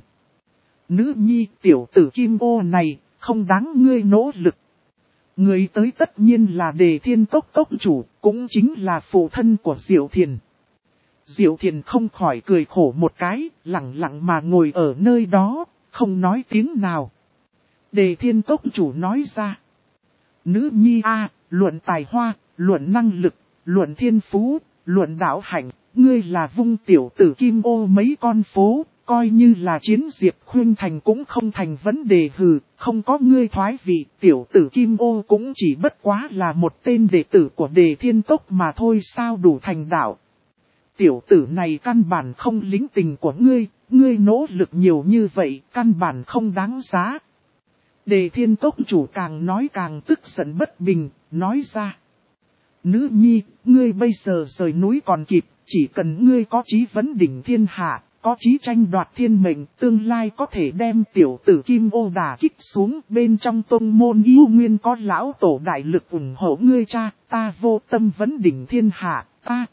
Nữ nhi tiểu tử Kim Ô này, không đáng ngươi nỗ lực. Người tới tất nhiên là Đề Thiên Cốc cốc chủ, cũng chính là phụ thân của Diệu Thiền. Diệu Thiền không khỏi cười khổ một cái, lặng lặng mà ngồi ở nơi đó, không nói tiếng nào. Đề Thiên Cốc chủ nói ra. Nữ nhi a, luận tài hoa, luận năng lực, luận thiên phú, luận đạo hạnh, ngươi là vung tiểu tử Kim Ô mấy con phố. Coi như là chiến diệp khuyên thành cũng không thành vấn đề, hừ, không có ngươi thoái vị, tiểu tử Kim Ô cũng chỉ bất quá là một tên đệ tử của Đề Thiên Cốc mà thôi, sao đủ thành đạo. Tiểu tử này căn bản không lính tình của ngươi, ngươi nỗ lực nhiều như vậy, căn bản không đáng giá. Đề Thiên Cốc chủ càng nói càng tức giận bất bình, nói ra. Nữ nhi, ngươi bây giờ rời núi còn kịp, chỉ cần ngươi có chí vấn đỉnh thiên hạ. có chí tranh đoạt thiên mệnh, tương lai có thể đem tiểu tử Kim Ô đả kích xuống. Bên trong tông môn yêu nguyên có lão tổ đại lực ủng hộ ngươi cha, ta vô tâm vấn đỉnh thiên hạ,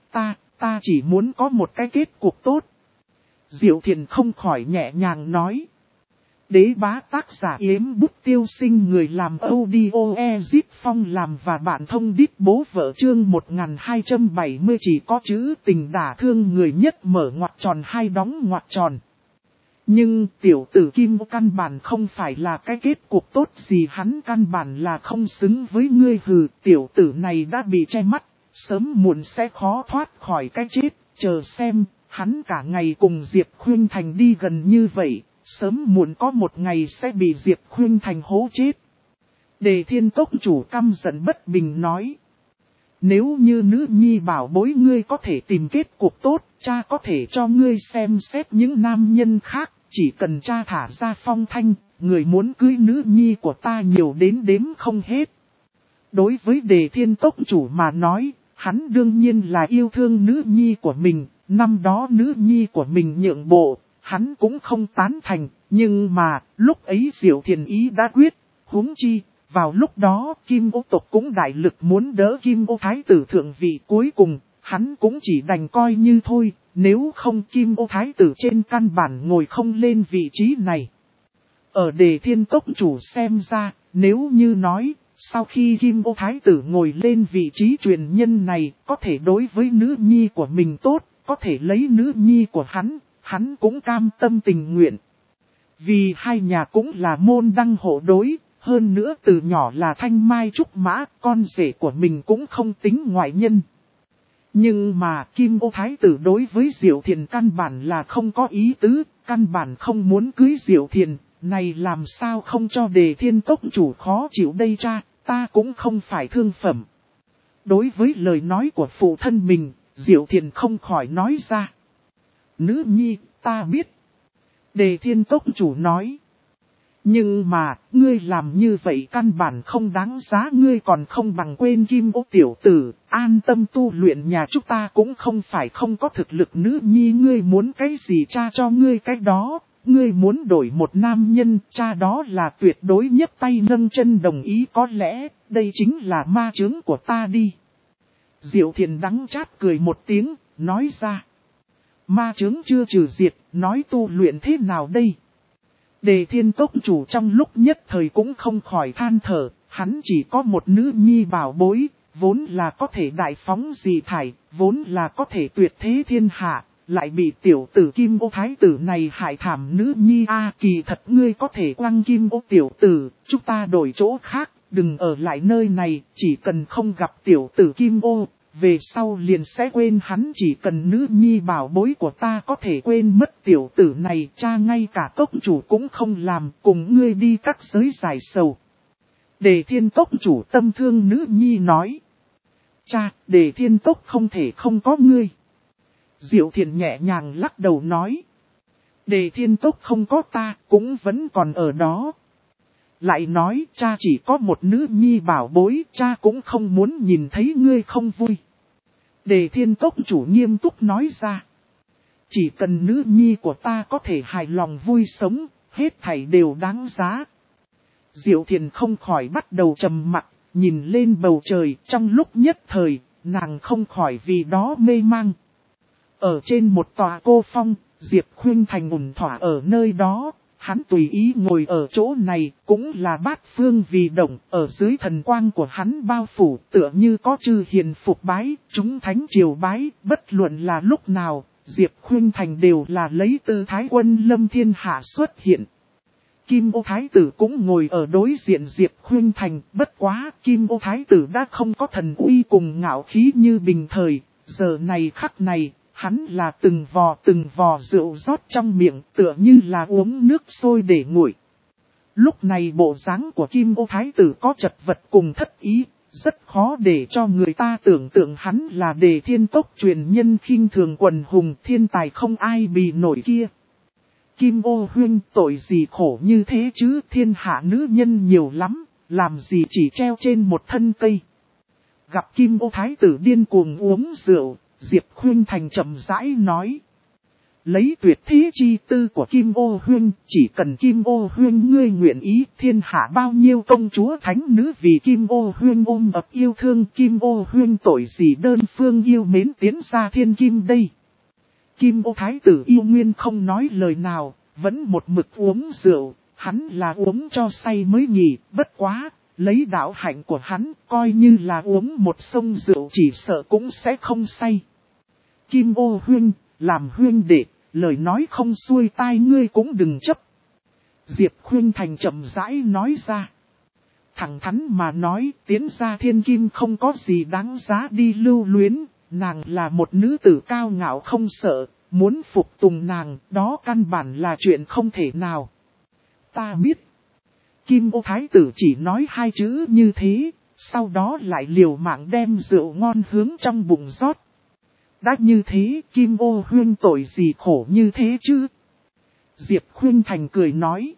ta chỉ muốn có một cái kết cục tốt. Diệu Thiền không khỏi nhẹ nhàng nói. Đế bá tác giả Yếm Bút Tiêu Sinh, người làm audio Ezip Phong làm và bạn thông đít bố vợ. Chương 1270 chỉ có chữ tình đả thương người nhất, mở ngoặc tròn hai đóng ngoặc tròn. Nhưng tiểu tử Kim Ô căn bản không phải là cái kết cục tốt gì, hắn căn bản là không xứng với ngươi. Hừ, tiểu tử này đã bị che mắt, sớm muộn sẽ khó thoát khỏi cái chết. Chờ xem, hắn cả ngày cùng Diệp Khuynh Thành đi gần như vậy, sớm muộn có một ngày sẽ bị Diệp Khuynh Thành hố chết. Đề Thiên Cốc chủ căm giận bất bình nói. Nếu như nữ nhi bảo bối ngươi có thể tìm kết cục tốt, cha có thể cho ngươi xem xét những nam nhân khác, chỉ cần cha thả ra Phong Thanh, người muốn cưới nữ nhi của ta nhiều đến đếm không hết. Đối với Đề Thiên Cốc chủ mà nói, hắn đương nhiên là yêu thương nữ nhi của mình, năm đó nữ nhi của mình nhượng bộ, hắn cũng không tán thành, nhưng mà, lúc ấy Diệu Thiền ý đã quyết, huống chi, vào lúc đó Kim Ô tộc cũng đại lực muốn đỡ Kim Ô Thái tử thượng vị, cuối cùng, hắn cũng chỉ đành coi như thôi, nếu không Kim Ô Thái tử trên căn bản ngồi không lên vị trí này. Ở Đề Thiên Cốc chủ xem ra, nếu như nói, sau khi Kim Ô Thái tử ngồi lên vị trí truyền nhân này, có thể đối với nữ nhi của mình tốt, có thể lấy nữ nhi của hắn cũng cam tâm tình nguyện. Vì hai nhà cũng là môn đăng hộ đối, hơn nữa từ nhỏ là thanh mai trúc mã, con rể của mình cũng không tính ngoại nhân. Nhưng mà Kim Ô Thái tử đối với Diệu Thiền căn bản là không có ý tứ, căn bản không muốn cưới Diệu Thiền, này làm sao không cho Đề Thiên Cốc chủ khó chịu đây cha, ta cũng không phải thương phẩm. Đối với lời nói của phụ thân mình, Diệu Thiền không khỏi nói ra. Nữ nhi, ta biết. Đề Thiên Cốc chủ nói. Nhưng mà, ngươi làm như vậy căn bản không đáng giá, ngươi còn không bằng quên Kim Ô tiểu tử, an tâm tu luyện, nhà chúng ta cũng không phải không có thực lực. Nữ nhi ngươi muốn cái gì cha cho ngươi cái đó, ngươi muốn đổi một nam nhân, cha đó là tuyệt đối nhấc tay nâng chân đồng ý, có lẽ, đây chính là ma chướng của ta đi. Diệu Thiền đắng chát cười một tiếng, nói ra. Ma chướng chưa trừ diệt, nói tu luyện thế nào đây? Đề Thiên Cốc chủ trong lúc nhất thời cũng không khỏi than thở, hắn chỉ có một nữ nhi bảo bối, vốn là có thể đại phóng dị thải, vốn là có thể tuyệt thế thiên hạ, lại bị tiểu tử Kim Ô Thái tử này hại thảm. Nữ nhi kỳ thật ngươi có thể quăng Kim Ô tiểu tử, chúng ta đổi chỗ khác, đừng ở lại nơi này, chỉ cần không gặp tiểu tử Kim Ô. Về sau liền sẽ quên hắn, chỉ cần nữ nhi bảo bối của ta có thể quên mất tiểu tử này, cha ngay cả cốc chủ cũng không làm, cùng ngươi đi các giới giải sầu. Đề Thiên Cốc chủ tâm thương nữ nhi nói. Cha, Đề Thiên Cốc không thể không có ngươi. Diệu Thiền nhẹ nhàng lắc đầu nói. Đề Thiên Cốc không có ta, cũng vẫn còn ở đó. Lại nói, cha chỉ có một nữ nhi bảo bối, cha cũng không muốn nhìn thấy ngươi không vui. Đề Thiên Cốc chủ nghiêm túc nói ra. Chỉ cần nữ nhi của ta có thể hài lòng vui sống, hết thảy đều đáng giá. Diệu Thiền không khỏi bắt đầu trầm mặc, nhìn lên bầu trời, trong lúc nhất thời, nàng không khỏi vì đó mê mang. Ở trên một tòa cô phong, Diệp Khuynh Thành ổn thỏa ở nơi đó. Hắn tùy ý ngồi ở chỗ này, cũng là bát phương vì động, ở dưới thần quang của hắn bao phủ, tựa như có chư hiền phục bái, chúng thánh triều bái, bất luận là lúc nào, Diệp Khuynh Thành đều là lấy tư thái quân lâm thiên hạ xuất hiện. Kim Ô Thái tử cũng ngồi ở đối diện Diệp Khuynh Thành, bất quá, Kim Ô Thái tử đã không có thần uy cùng ngạo khí như bình thời, giờ này khắc này. Hắn là từng vò rượu rót trong miệng, tựa như là uống nước sôi để nguội. Lúc này bộ dáng của Kim Ô Thái tử có chật vật cùng thất ý, rất khó để cho người ta tưởng tượng hắn là Đề Thiên Cốc truyền nhân khinh thường quần hùng, thiên tài không ai bì nổi kia. Kim Ô huynh, tội gì khổ như thế chứ, thiên hạ nữ nhân nhiều lắm, làm gì chỉ treo trên một thân cây. Gặp Kim Ô Thái tử điên cuồng uống rượu, Diệp Khuynh Thành chậm rãi nói. lấy tuyệt thế chi tư của Kim Ô Huyên, chỉ cần Kim Ô Huyên ngươi nguyện ý, thiên hạ bao nhiêu công chúa thánh nữ vì Kim Ô Huyên ôm ấp yêu thương, Kim Ô Huyên tội gì đơn phương yêu mến tiến ra thiên kim đây. Kim Ô Thái tử yêu nguyên không nói lời nào, vẫn một mực uống rượu, hắn là uống cho say mới nhỉ, bất quá, lấy đạo hạnh của hắn, coi như là uống một sông rượu chỉ sợ cũng sẽ không say. Kim Ô Huyên, làm huyên đệ, lời nói không xuôi tai ngươi cũng đừng chấp. Diệp Khuynh Thành chậm rãi nói ra. Thẳng thắn mà nói, tiến ra thiên kim không có gì đáng giá đi lưu luyến, nàng là một nữ tử cao ngạo không sợ, muốn phục tùng nàng, đó căn bản là chuyện không thể nào. Ta biết. Kim Ô Thái tử chỉ nói hai chữ như thế, sau đó lại liều mạng đem rượu ngon hướng trong bụng rót. Đã như thế, Kim Ô Huyên tội gì khổ như thế chứ? Diệp Khuynh Thành cười nói.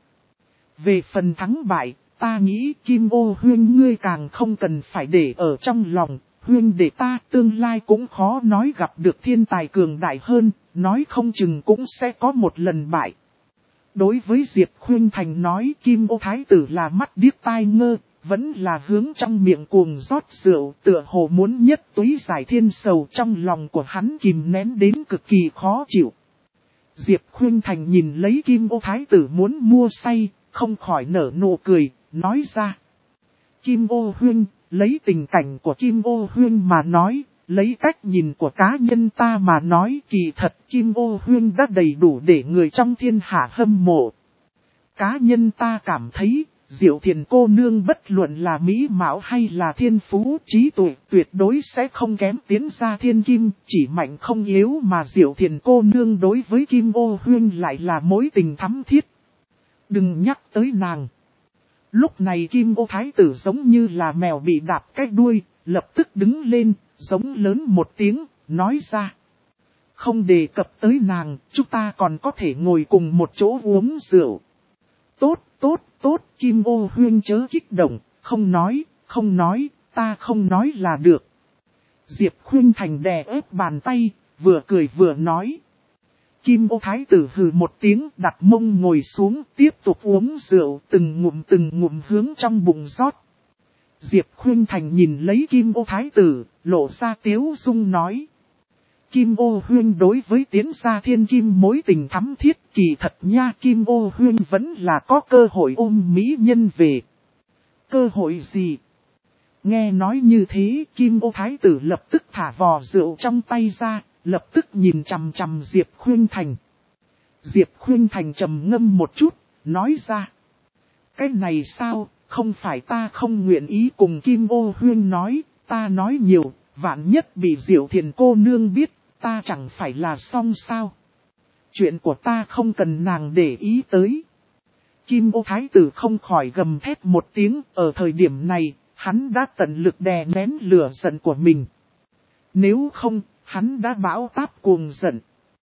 Về phần thắng bại, ta nghĩ Kim Ô Huyên ngươi càng không cần phải để ở trong lòng. Huyên để ta tương lai cũng khó nói gặp được thiên tài cường đại hơn, nói không chừng cũng sẽ có một lần bại. Đối với Diệp Khuynh Thành nói Kim Ô Thái tử là mắt điếc tai ngơ, vẫn là hướng trong miệng cuồng rót rượu, tựa hồ muốn nhất túy giải thiên sầu trong lòng của hắn kìm nén đến cực kỳ khó chịu. Diệp Khuynh Thành nhìn lấy Kim Ô Thái tử muốn mua say, không khỏi nở nụ cười, nói ra. Kim Ô Huyên, lấy tình cảnh của Kim Ô Huyên mà nói, lấy cách nhìn của cá nhân ta mà nói kỳ thật Kim Ô Huyên đã đầy đủ để người trong thiên hạ hâm mộ. Cá nhân ta cảm thấy, Diệu Thiền cô nương bất luận là mỹ mạo hay là thiên phú trí tuệ tuyệt đối sẽ không kém tiến ra thiên kim, chỉ mạnh không yếu mà Diệu Thiền cô nương đối với Kim Ô Huyên lại là mối tình thắm thiết. Đừng nhắc tới nàng. Lúc này Kim Ô Thái tử giống như là mèo bị đạp cái đuôi, lập tức đứng lên, giống lớn một tiếng, nói ra. Không đề cập tới nàng, chúng ta còn có thể ngồi cùng một chỗ uống rượu. Tốt, Kim Ô Huyên chớ kích động, không nói, ta không nói là được. Diệp Khuynh Thành đè ép bàn tay, vừa cười vừa nói. Kim Ô Thái tử hừ một tiếng đặt mông ngồi xuống, tiếp tục uống rượu, từng ngụm hướng trong bụng rót. Diệp Khuynh Thành nhìn lấy Kim Ô Thái tử, lộ ra tiếu dung nói. Kim Ô Huyên đối với tiến gia thiên kim mối tình thắm thiết kỳ thật nha, Kim Ô Huyên vẫn là có cơ hội ôm mỹ nhân về. Cơ hội gì? Nghe nói như thế, Kim Ô Thái tử lập tức thả vò rượu trong tay ra, lập tức nhìn chằm chằm Diệp Khuynh Thành. Diệp Khuynh Thành trầm ngâm một chút, nói ra. Cái này sao, không phải ta không nguyện ý cùng Kim Ô Huyên nói, ta nói nhiều, vạn nhất bị Diệu Thiền cô nương biết, ta chẳng phải là xong sao. Chuyện của ta không cần nàng để ý tới. Kim Ô Thái tử không khỏi gầm thét một tiếng, ở thời điểm này, hắn đã tận lực đè nén lửa giận của mình. Nếu không, hắn đã bão táp cuồng giận.